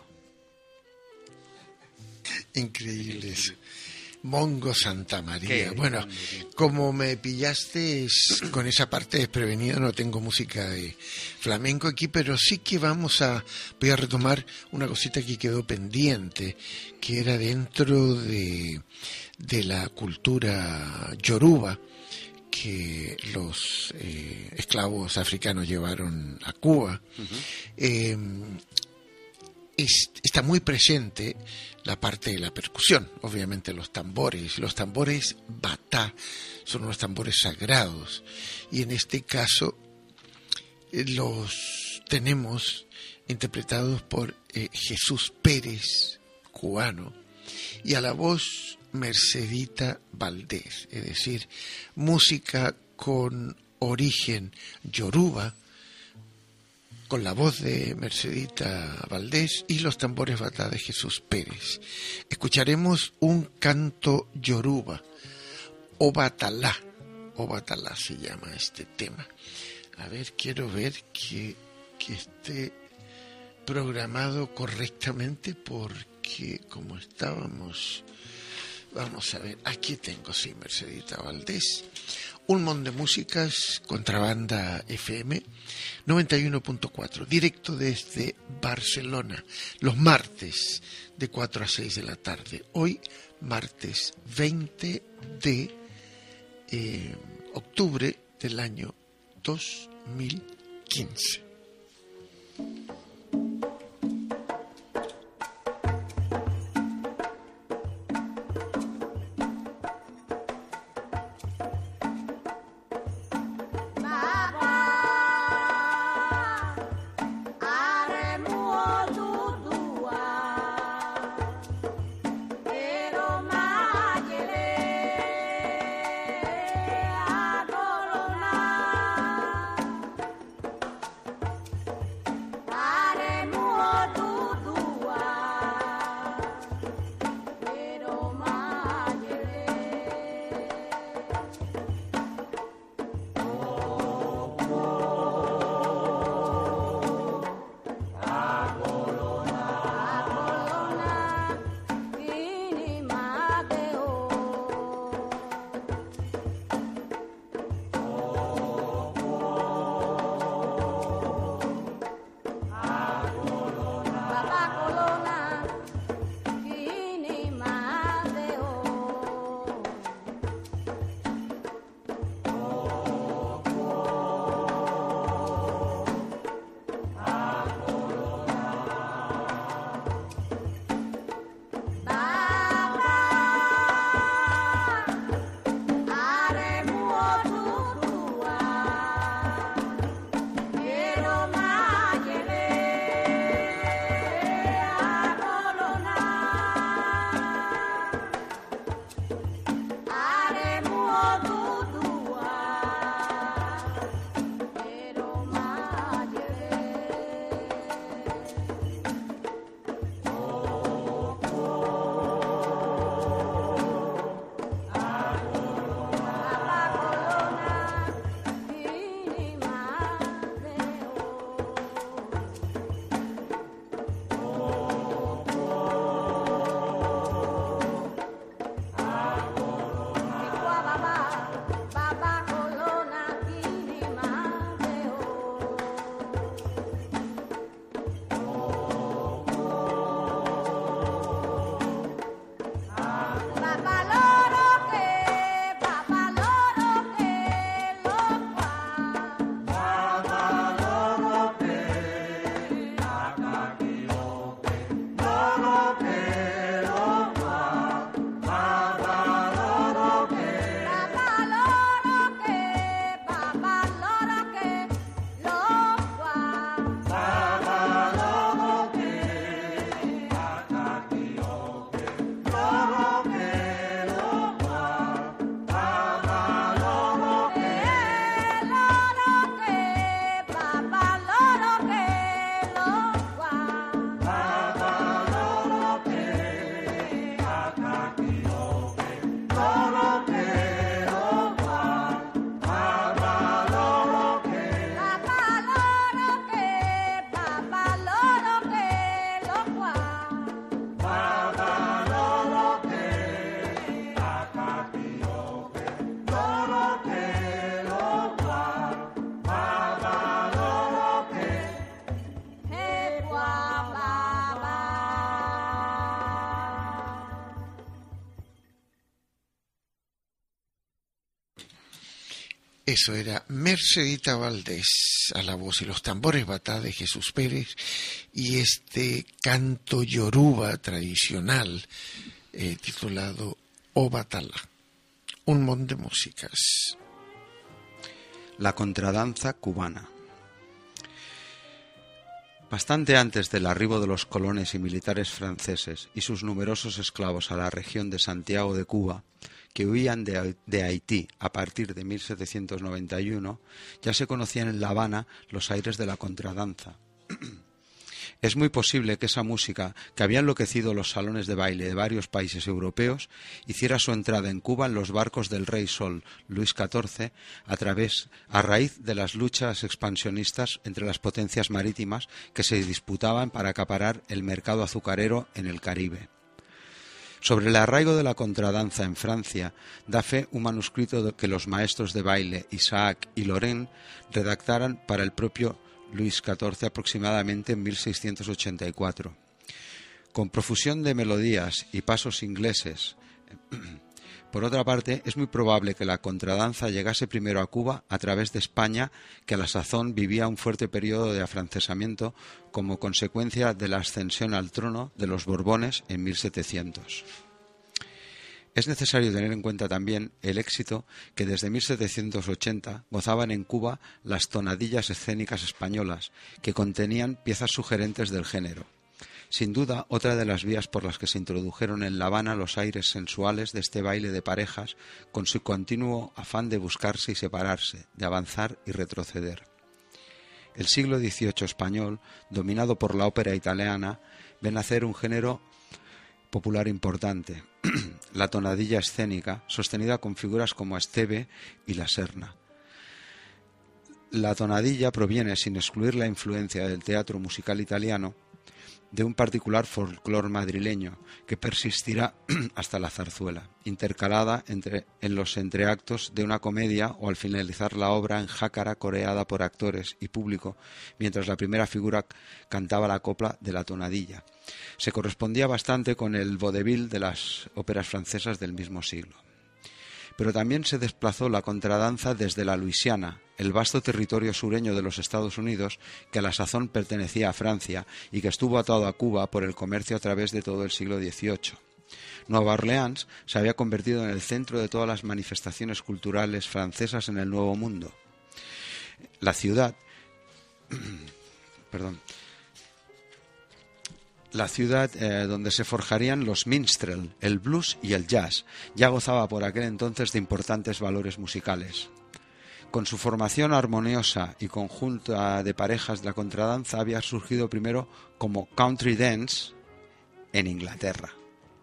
Increíbles. Mongo Santamaría. Bueno, como me pillaste con esa parte desprevenida, no tengo música de flamenco aquí, pero sí que voy a retomar una cosita que quedó pendiente, que era dentro de la cultura yoruba que los esclavos africanos llevaron a Cuba. Está muy presente la parte de la percusión, obviamente los tambores batá son unos tambores sagrados, y en este caso los tenemos interpretados por Jesús Pérez, cubano, y a la voz Mercedita Valdés, es decir, música con origen yoruba, con la voz de Mercedita Valdés y los tambores batá de Jesús Pérez. Escucharemos un canto yoruba, Obatalá se llama este tema. A ver, quiero ver que esté programado correctamente, porque como estábamos... Vamos a ver, aquí tengo, sí, Mercedita Valdés. Un montón de músicas, Contrabanda FM 91.4, directo desde Barcelona, los martes de 4 a 6 de la tarde. Hoy, martes 20 de octubre del año 2015. Ah Eso era Mercedita Valdés a la voz y los tambores batá de Jesús Pérez y este canto yoruba tradicional titulado Obatala. Un montón de músicas. La contradanza cubana. Bastante antes del arribo de los colones y militares franceses y sus numerosos esclavos a la región de Santiago de Cuba, que huían de Haití a partir de 1791, ya se conocían en La Habana los aires de la contradanza. Es muy posible que esa música, que había enloquecido los salones de baile de varios países europeos, hiciera su entrada en Cuba en los barcos del Rey Sol, Luis XIV, a raíz de las luchas expansionistas entre las potencias marítimas que se disputaban para acaparar el mercado azucarero en el Caribe. Sobre el arraigo de la contradanza en Francia da fe un manuscrito que los maestros de baile Isaac y Laurent redactaran para el propio Luis XIV aproximadamente en 1684. Con profusión de melodías y pasos ingleses. Por otra parte, es muy probable que la contradanza llegase primero a Cuba a través de España, que a la sazón vivía un fuerte periodo de afrancesamiento como consecuencia de la ascensión al trono de los Borbones en 1700. Es necesario tener en cuenta también el éxito que desde 1780 gozaban en Cuba las tonadillas escénicas españolas, que contenían piezas sugerentes del género. Sin duda, otra de las vías por las que se introdujeron en La Habana los aires sensuales de este baile de parejas, con su continuo afán de buscarse y separarse, de avanzar y retroceder. El siglo XVIII español, dominado por la ópera italiana, ve nacer un género popular importante, la tonadilla escénica, sostenida con figuras como Esteve y la Serna. La tonadilla proviene, sin excluir la influencia del teatro musical italiano, de un particular folclore madrileño que persistirá hasta la zarzuela, intercalada en los entreactos de una comedia o al finalizar la obra en jácara coreada por actores y público, mientras la primera figura cantaba la copla de la tonadilla. Se correspondía bastante con el vodevil de las óperas francesas del mismo siglo. Pero también se desplazó la contradanza desde la Luisiana, el vasto territorio sureño de los Estados Unidos, que a la sazón pertenecía a Francia y que estuvo atado a Cuba por el comercio a través de todo el siglo XVIII. Nueva Orleans se había convertido en el centro de todas las manifestaciones culturales francesas en el Nuevo Mundo. La ciudad donde se forjarían los minstrel, el blues y el jazz, ya gozaba por aquel entonces de importantes valores musicales. Con su formación armoniosa y conjunta de parejas, la contradanza había surgido primero como country dance en Inglaterra,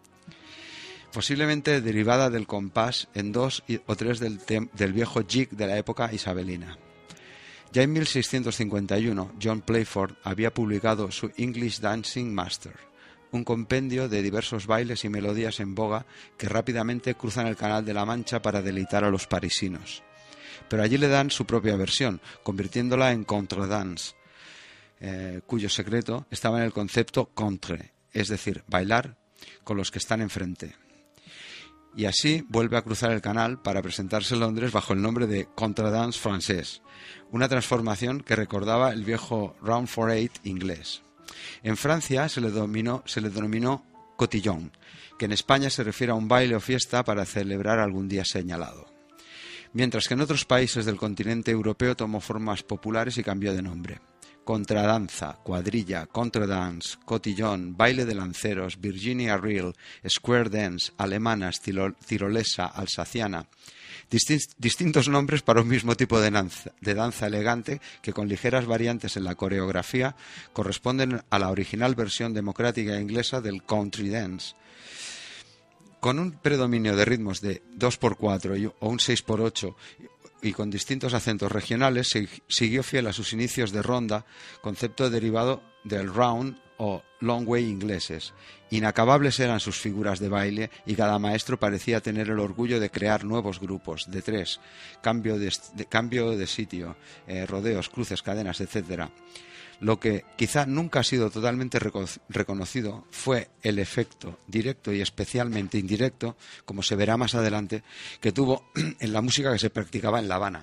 posiblemente derivada del compás en 2 o 3 del viejo jig de la época isabelina. Ya en 1651, John Playford había publicado su English Dancing Master, un compendio de diversos bailes y melodías en boga que rápidamente cruzan el Canal de la Mancha para deleitar a los parisinos. Pero allí le dan su propia versión, convirtiéndola en contredance, cuyo secreto estaba en el concepto contre, es decir, bailar con los que están enfrente. Y así vuelve a cruzar el canal para presentarse en Londres bajo el nombre de Contradance francés, una transformación que recordaba el viejo Round for Eight inglés. En Francia se le denominó cotillon, que en España se refiere a un baile o fiesta para celebrar algún día señalado. Mientras que en otros países del continente europeo tomó formas populares y cambió de nombre. Contradanza, cuadrilla, contradance, cotillón, baile de lanceros, Virginia Reel, square dance, alemana, tirolesa, alsaciana. Distintos nombres para un mismo tipo de danza elegante que, con ligeras variantes en la coreografía, corresponden a la original versión democrática inglesa del country dance. Con un predominio de ritmos de 2x4 o un 6x8 y con distintos acentos regionales, siguió fiel a sus inicios de ronda, concepto derivado del round o long way ingleses. Inacabables eran sus figuras de baile y cada maestro parecía tener el orgullo de crear nuevos grupos, de 3, cambio de sitio, rodeos, cruces, cadenas, etc. Lo que quizá nunca ha sido totalmente reconocido fue el efecto directo y especialmente indirecto, como se verá más adelante, que tuvo en la música que se practicaba en La Habana.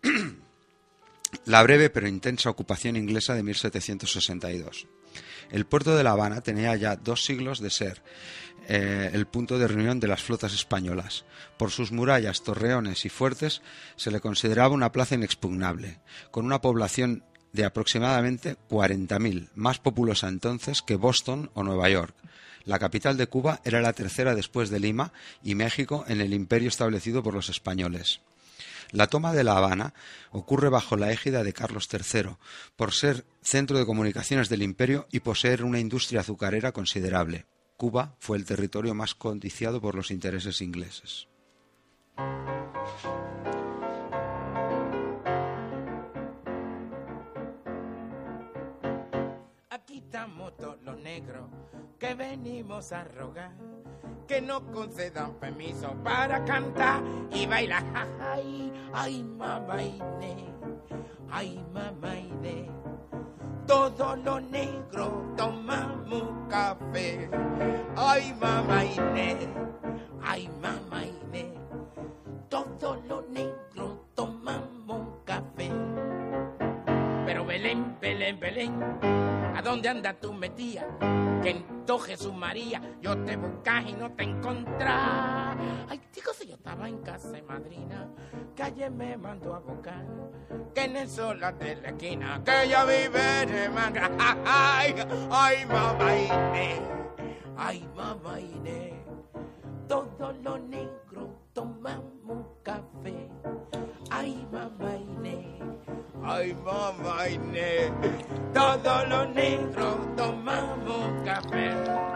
La breve pero intensa ocupación inglesa de 1762. El puerto de La Habana tenía ya 2 siglos de ser el punto de reunión de las flotas españolas. Por sus murallas, torreones y fuertes se le consideraba una plaza inexpugnable, con una población de aproximadamente 40.000, más populosa entonces que Boston o Nueva York. La capital de Cuba era la tercera después de Lima y México en el imperio establecido por los españoles. La toma de La Habana ocurre bajo la égida de Carlos III, por ser centro de comunicaciones del imperio y poseer una industria azucarera considerable. Cuba fue el territorio más codiciado por los intereses ingleses. Aquí estamos todos los negros que venimos a rogar que nos concedan permiso para cantar y bailar. Ay, ay, mamá Inés, ay, mamá Inés. Todos los negros tomamos café. Ay, mamá Inés, ay, mamá Inés. Todos los negros tomamos café. Pero Belén, Belén, Belén, ¿a dónde andas tú metida? Que en todo Jesús María yo te buscas y no te encontrás. Ay, digo, si yo estaba en casa de madrina, que ayer me mandó a buscar, que en el solar de la esquina, que ella vive en Mangra. Ay, ay, mamá Inés, ay, mamá Inés. Todos los negros tomamos café. Ay, mamá Inés, ay, mamá Inés. Todos los negros tomamos café.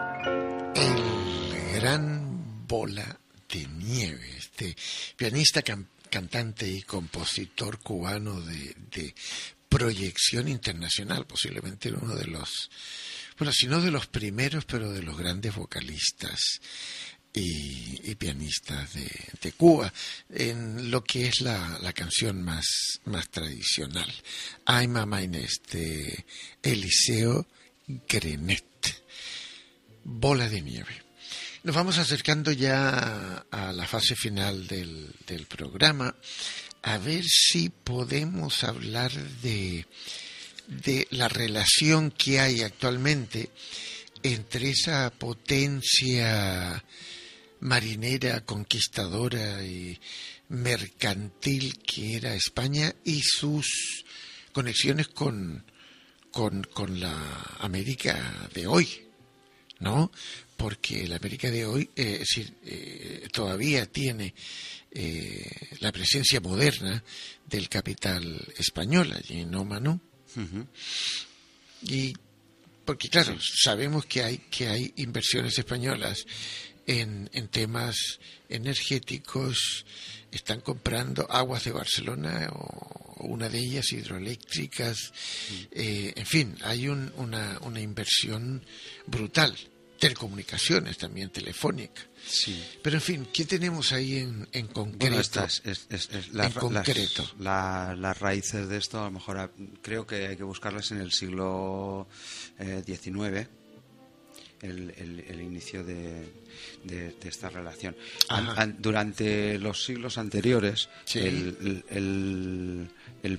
El gran Bola de Nieve, este pianista, cantante y compositor cubano de proyección internacional, posiblemente uno de los, bueno, si no de los primeros, pero de los grandes vocalistas y pianistas de Cuba, en lo que es la canción más tradicional. Ay, mamá Inés, de Eliseo Grenet. Bola de Nieve. Nos vamos acercando ya a la fase final del programa, a ver si podemos hablar de la relación que hay actualmente entre esa potencia marinera, conquistadora y mercantil que era España y sus conexiones con la América de hoy, ¿no? Porque la América de hoy todavía tiene la presencia moderna del capital español allí en Oman. Uh-huh. Y porque claro, sabemos que hay inversiones españolas en temas energéticos. Están comprando Aguas de Barcelona o una de ellas hidroeléctricas. En fin, hay una inversión brutal. Telecomunicaciones también, telefónica. Sí. Pero en fin, ¿qué tenemos ahí en concreto? Bueno, las raíces de esto, a lo mejor creo que hay que buscarlas en el siglo XIX, el inicio de esta relación. Durante los siglos anteriores, sí, el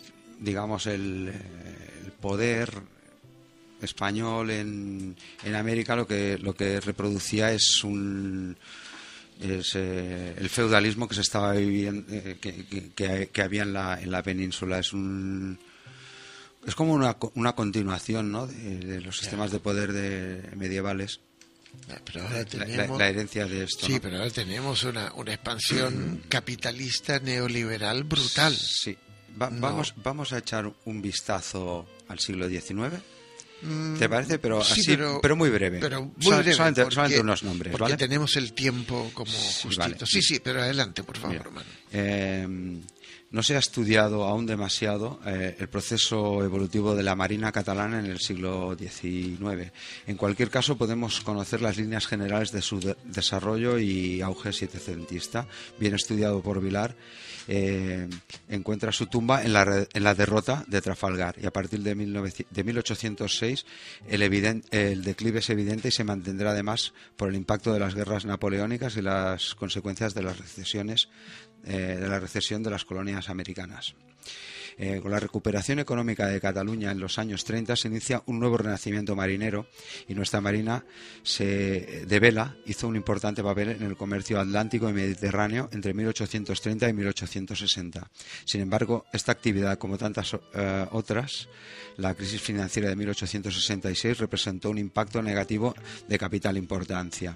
poder español en América lo que reproducía es el feudalismo que se estaba viviendo, que había en la península. Es como una continuación, ¿no?, de los sistemas de poder medievales. Pero ahora tenemos, la herencia de esto. Sí, ¿no? Pero ahora tenemos una expansión capitalista neoliberal brutal. Sí. Vamos a echar un vistazo al siglo XIX. ¿Te parece? Pero sí, así, pero muy breve. Pero muy breve, solamente unos nombres, porque ¿vale? tenemos el tiempo como justito. Vale. Sí, pero adelante, por favor, hermano. No se ha estudiado aún demasiado el proceso evolutivo de la Marina catalana en el siglo XIX. En cualquier caso, podemos conocer las líneas generales de su desarrollo y auge setecentista, bien estudiado por Vilar. Encuentra su tumba en la derrota de Trafalgar, y a partir de 1806 el declive es evidente y se mantendrá además por el impacto de las guerras napoleónicas y las consecuencias de las recesiones de la recesión de las colonias americanas. Con la recuperación económica de Cataluña en los años 30 se inicia un nuevo renacimiento marinero, y nuestra marina de vela hizo un importante papel en el comercio atlántico y mediterráneo entre 1830 y 1860. Sin embargo, esta actividad, como tantas otras, la crisis financiera de 1866 representó un impacto negativo de capital importancia.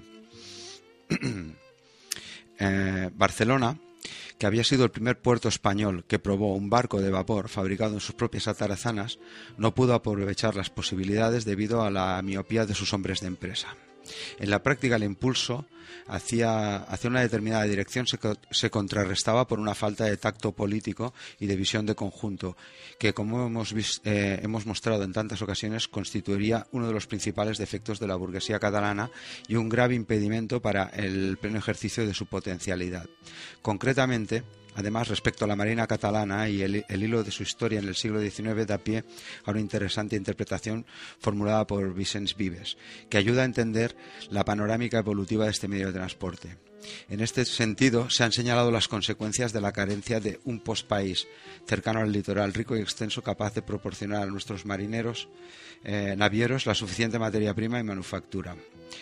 Barcelona, que había sido el primer puerto español que probó un barco de vapor fabricado en sus propias atarazanas, no pudo aprovechar las posibilidades debido a la miopía de sus hombres de empresa. En la práctica, el impulso hacia una determinada dirección se contrarrestaba por una falta de tacto político y de visión de conjunto, que, como hemos mostrado en tantas ocasiones, constituiría uno de los principales defectos de la burguesía catalana y un grave impedimento para el pleno ejercicio de su potencialidad. Concretamente, además, respecto a la Marina catalana y el hilo de su historia en el siglo XIX, da pie a una interesante interpretación formulada por Vicenç Vives, que ayuda a entender la panorámica evolutiva de este medio de transporte. En este sentido, se han señalado las consecuencias de la carencia de un postpaís cercano al litoral, rico y extenso, capaz de proporcionar a nuestros marineros navieros la suficiente materia prima y manufactura.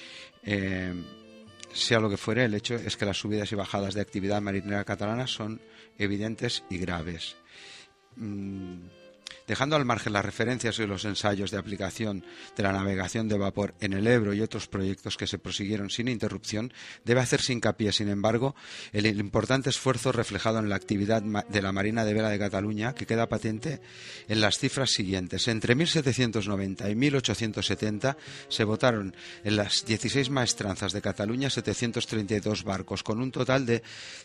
Sea lo que fuere, el hecho es que las subidas y bajadas de actividad marinera catalana son evidentes y graves. Dejando al margen las referencias y los ensayos de aplicación de la navegación de vapor en el Ebro y otros proyectos que se prosiguieron sin interrupción, debe hacerse hincapié, sin embargo, el importante esfuerzo reflejado en la actividad de la Marina de Vela de Cataluña, que queda patente en las cifras siguientes. Entre 1790 y 1870 se botaron en las 16 maestranzas de Cataluña 732 barcos, con un total de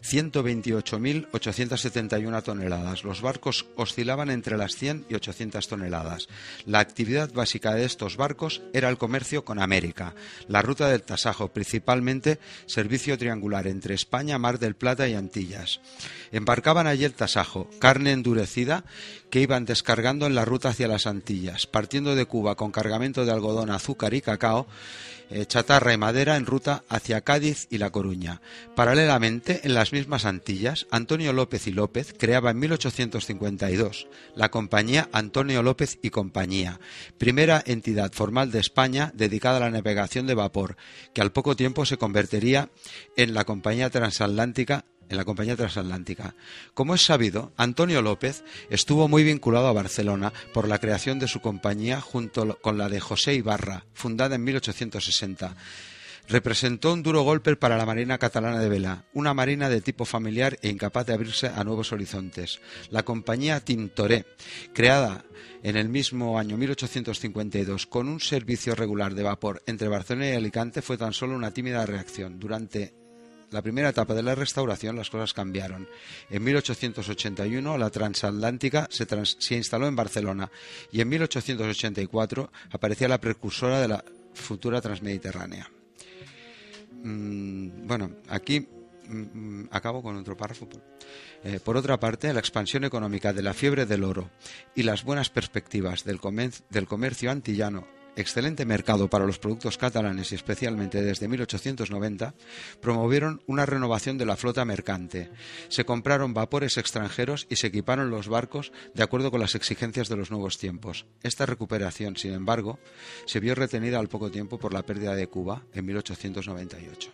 128.871 toneladas. Los barcos oscilaban entre las 100 y 800 toneladas. La actividad básica de estos barcos era el comercio con América, la ruta del tasajo, principalmente servicio triangular entre España, Mar del Plata y Antillas. Embarcaban allí el tasajo, carne endurecida, que iban descargando en la ruta hacia las Antillas, partiendo de Cuba con cargamento de algodón, azúcar y cacao, chatarra y madera en ruta hacia Cádiz y La Coruña. Paralelamente, en las mismas Antillas, Antonio López y López creaba en 1852 la compañía Antonio López y Compañía, primera entidad formal de España dedicada a la navegación de vapor, que al poco tiempo se convertiría en la Compañía Transatlántica. Como es sabido, Antonio López estuvo muy vinculado a Barcelona por la creación de su compañía junto con la de José Ibarra, fundada en 1860. Representó un duro golpe para la Marina catalana de vela, una marina de tipo familiar e incapaz de abrirse a nuevos horizontes. La compañía Tintoré, creada en el mismo año 1852 con un servicio regular de vapor entre Barcelona y Alicante, fue tan solo una tímida reacción. Durante la primera etapa de la restauración las cosas cambiaron. En 1881 la Transatlántica se instaló en Barcelona y en 1884 aparecía la precursora de la futura Transmediterránea. Aquí acabo con otro párrafo. Por otra parte, la expansión económica de la fiebre del oro y las buenas perspectivas del comercio antillano, excelente mercado para los productos catalanes y especialmente desde 1890, promovieron una renovación de la flota mercante. Se compraron vapores extranjeros y se equiparon los barcos de acuerdo con las exigencias de los nuevos tiempos. Esta recuperación, sin embargo, se vio retenida al poco tiempo por la pérdida de Cuba en 1898.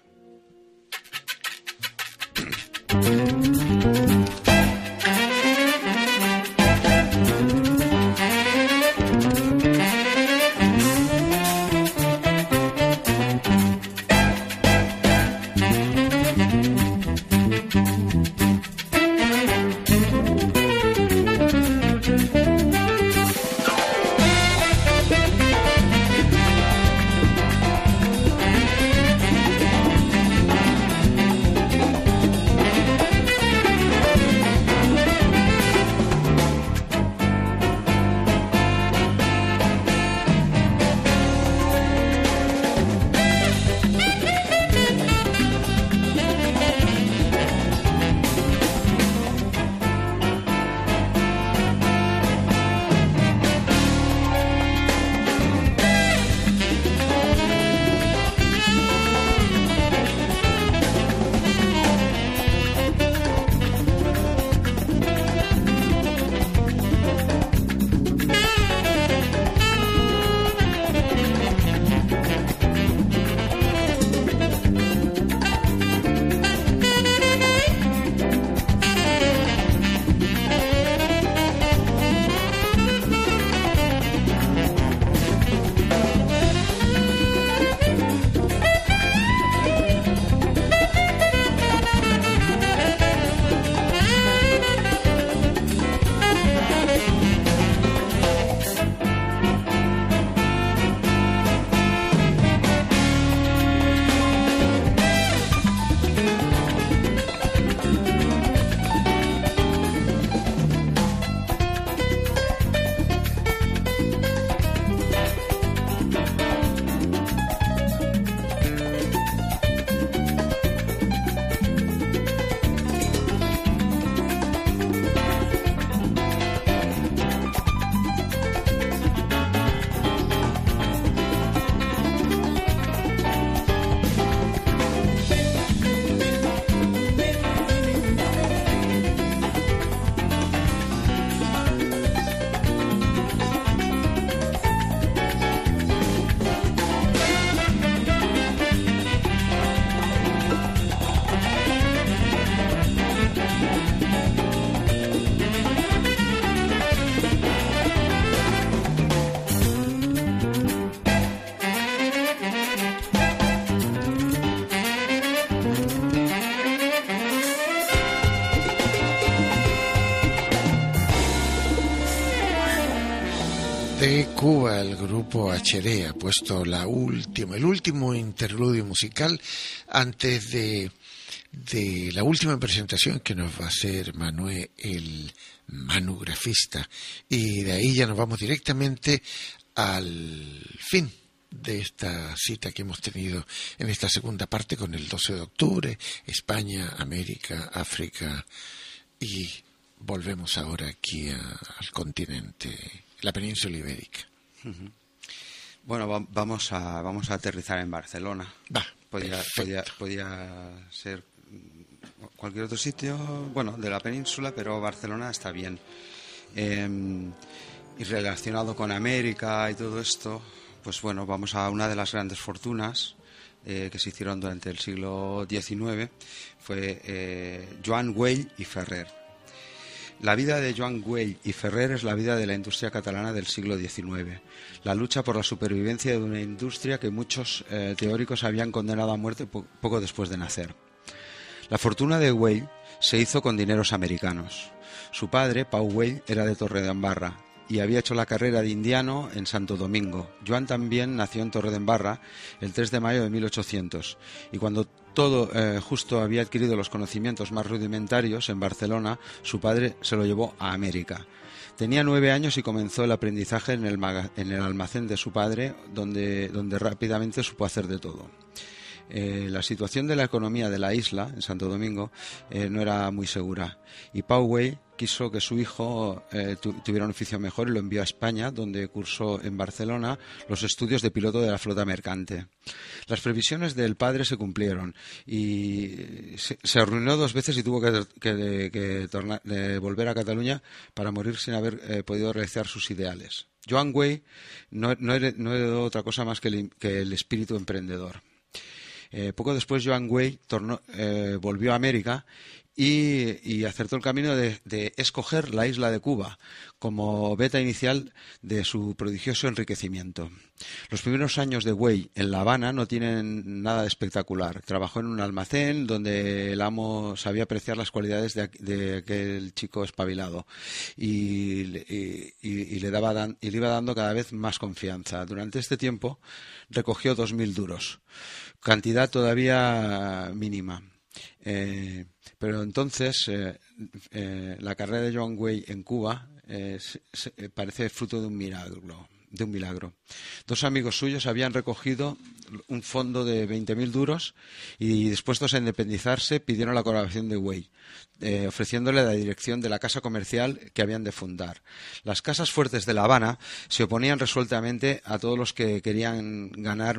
Cuba, el grupo HD ha puesto el último interludio musical antes de la última presentación que nos va a hacer Manuel, el manugrafista, y de ahí ya nos vamos directamente al fin de esta cita que hemos tenido en esta segunda parte con el 12 de octubre, España, América, África, y volvemos ahora aquí al continente, la península ibérica. Bueno, vamos a aterrizar en Barcelona. Podía ser cualquier otro sitio, bueno, de la península, pero Barcelona está bien. Y relacionado con América y todo esto, pues bueno, vamos a una de las grandes fortunas que se hicieron durante el siglo XIX, fue Joan Güell y Ferrer. La vida de Joan Güell y Ferrer es la vida de la industria catalana del siglo XIX. La lucha por la supervivencia de una industria que muchos teóricos habían condenado a muerte poco después de nacer. La fortuna de Güell se hizo con dineros americanos. Su padre, Pau Güell, era de Torredembarra y había hecho la carrera de indiano en Santo Domingo. Joan también nació en Torredembarra el 3 de mayo de 1800 y cuando todo justo había adquirido los conocimientos más rudimentarios en Barcelona, su padre se lo llevó a América. Tenía 9 años y comenzó el aprendizaje en el almacén de su padre, donde rápidamente supo hacer de todo. La situación de la economía de la isla, en Santo Domingo, no era muy segura. Y Pau Güell quiso que su hijo tuviera un oficio mejor y lo envió a España, donde cursó en Barcelona los estudios de piloto de la flota mercante. Las previsiones del padre se cumplieron y se arruinó 2 veces y tuvo que volver a Cataluña para morir sin haber podido realizar sus ideales. Joan Güell no heredó otra cosa más que el espíritu emprendedor. Poco después Joan Güell volvió a América y acertó el camino de escoger la isla de Cuba como beta inicial de su prodigioso enriquecimiento. Los primeros años de Güell en La Habana no tienen nada de espectacular. Trabajó en un almacén donde el amo sabía apreciar las cualidades de aquel chico espabilado y le iba dando cada vez más confianza. Durante este tiempo recogió 2.000 duros, cantidad todavía mínima. Pero entonces la carrera de Joan Güell en Cuba parece fruto de un milagro. 2 amigos suyos habían recogido un fondo de 20.000 duros y, dispuestos a independizarse, pidieron la colaboración de Güell, ofreciéndole la dirección de la casa comercial que habían de fundar. Las casas fuertes de La Habana se oponían resueltamente a todos los que querían ganar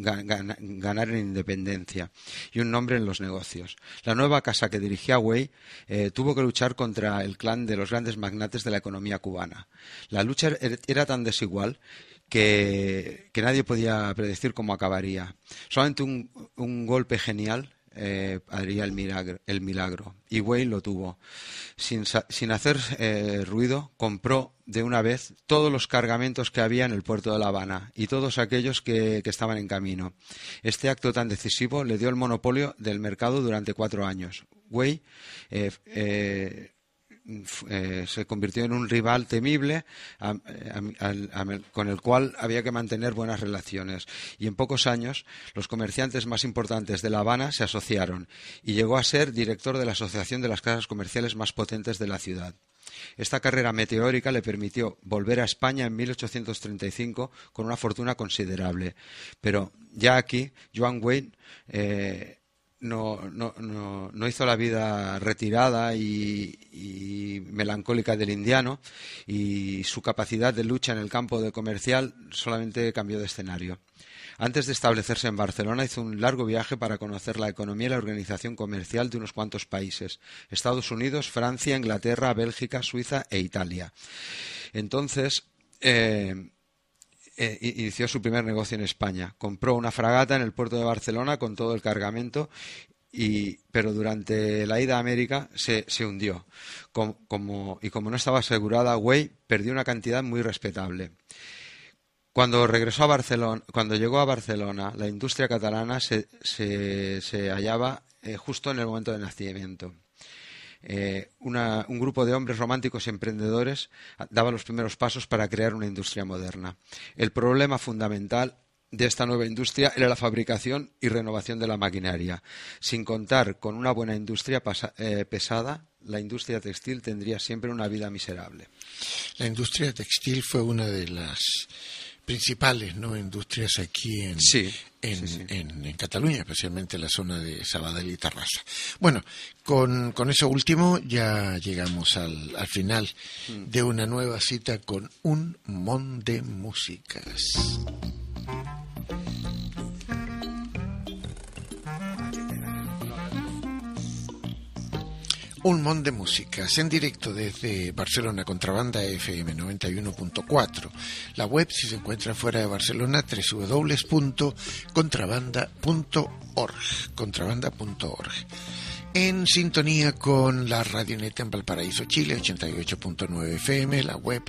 en independencia y un nombre en los negocios. La nueva casa que dirigía Güell tuvo que luchar contra el clan de los grandes magnates de la economía cubana. La lucha era tan desigual que nadie podía predecir cómo acabaría. Solamente un golpe genial haría el milagro. Y Güell lo tuvo. Sin hacer ruido, compró de una vez todos los cargamentos que había en el puerto de La Habana y todos aquellos que estaban en camino. Este acto tan decisivo le dio el monopolio del mercado durante 4 años. Güell se convirtió en un rival temible con el cual había que mantener buenas relaciones, y en pocos años los comerciantes más importantes de La Habana se asociaron y llegó a ser director de la Asociación de las Casas Comerciales más potentes de la ciudad. Esta carrera meteórica le permitió volver a España en 1835 con una fortuna considerable, pero ya aquí Joan Güell no hizo la vida retirada y melancólica del indiano, y su capacidad de lucha en el campo de comercial solamente cambió de escenario. Antes de establecerse en Barcelona, hizo un largo viaje para conocer la economía y la organización comercial de unos cuantos países: Estados Unidos, Francia, Inglaterra, Bélgica, Suiza e Italia. Entonces inició su primer negocio en España. Compró una fragata en el puerto de Barcelona con todo el cargamento, pero durante la ida a América se hundió. Como no estaba asegurada, Güell perdió una cantidad muy respetable. Cuando llegó a Barcelona, la industria catalana se hallaba justo en el momento de nacimiento. un grupo de hombres románticos y emprendedores daba los primeros pasos para crear una industria moderna. El problema fundamental de esta nueva industria era la fabricación y renovación de la maquinaria. Sin contar con una buena industria pesada, la industria textil tendría siempre una vida miserable. La industria textil fue una de las principales, ¿no?, industrias aquí en Cataluña, especialmente en la zona de Sabadell y Terrassa. Bueno, con eso último ya llegamos al final de una nueva cita con un mon de músicas. Un mon de músicas en directo desde Barcelona, Contrabanda FM 91.4. La web, si se encuentra fuera de Barcelona, www.contrabanda.org. En sintonía con la Radioneta en Valparaíso, Chile, 88.9 FM, la web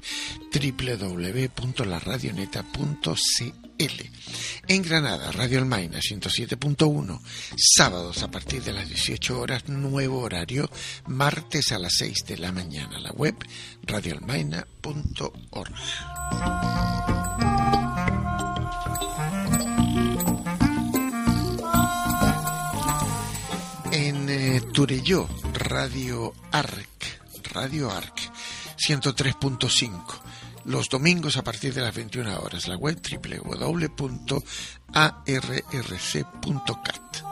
www.laradioneta.cl. En Granada, Radio Almaina 107.1, sábados a partir de las 18 horas, nuevo horario, martes a las 6 de la mañana, la web radioalmaina.org. En Turelló, Radio Arc 103.5. Los domingos a partir de las 21 horas, la web www.arrc.cat.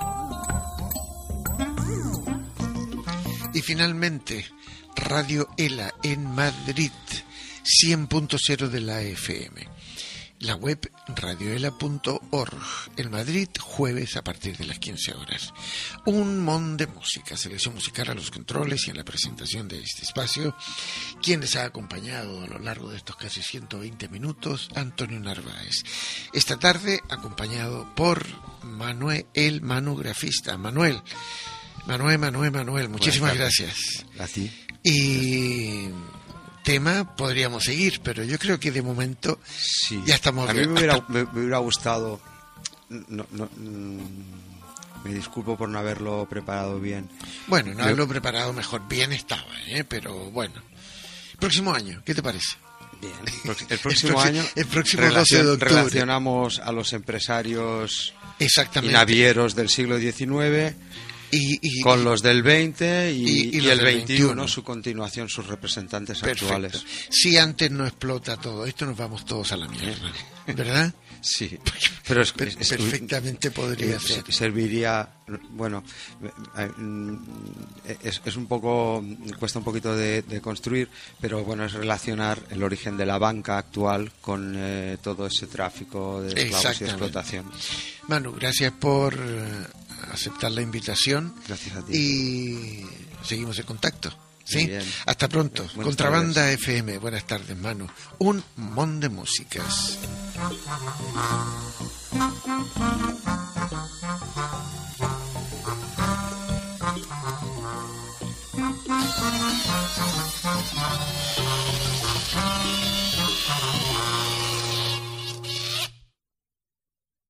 Y finalmente, Radio ELA en Madrid, 100.0 de la FM. La web radioela.org. En Madrid, jueves a partir de las 15 horas. Un mon de música, selección musical a los controles y en la presentación de este espacio. Quien les ha acompañado a lo largo de estos casi 120 minutos, Antonio Narváez. Esta tarde acompañado por Manuel, el manografista. Manuel, muchísimas gracias. A ti. Y tema podríamos seguir, pero yo creo que de momento ya estamos a mí me hubiera gustado, me disculpo por no haberlo preparado bien. Bueno, no haberlo preparado mejor, bien estaba, pero bueno. Próximo año, ¿qué te parece? Bien. El próximo año el próximo 12 de octubre relacionamos a los empresarios y exactamente navieros del siglo XIX con los del 20 y el 21, su continuación, sus representantes perfecto. Actuales. Si antes no explota todo esto, nos vamos todos a la mierda, ¿verdad? Sí, pero perfectamente podría ser. Serviría, bueno, es un poco, cuesta un poquito de construir, pero bueno, es relacionar el origen de la banca actual con todo ese tráfico de esclavos y explotación. Manu, gracias por aceptar la invitación. Gracias a ti. Y seguimos en contacto. ¿Sí? Bien. Hasta pronto. Buenas Contrabanda tardes. FM. Buenas tardes, Manu. Un mon de músicas.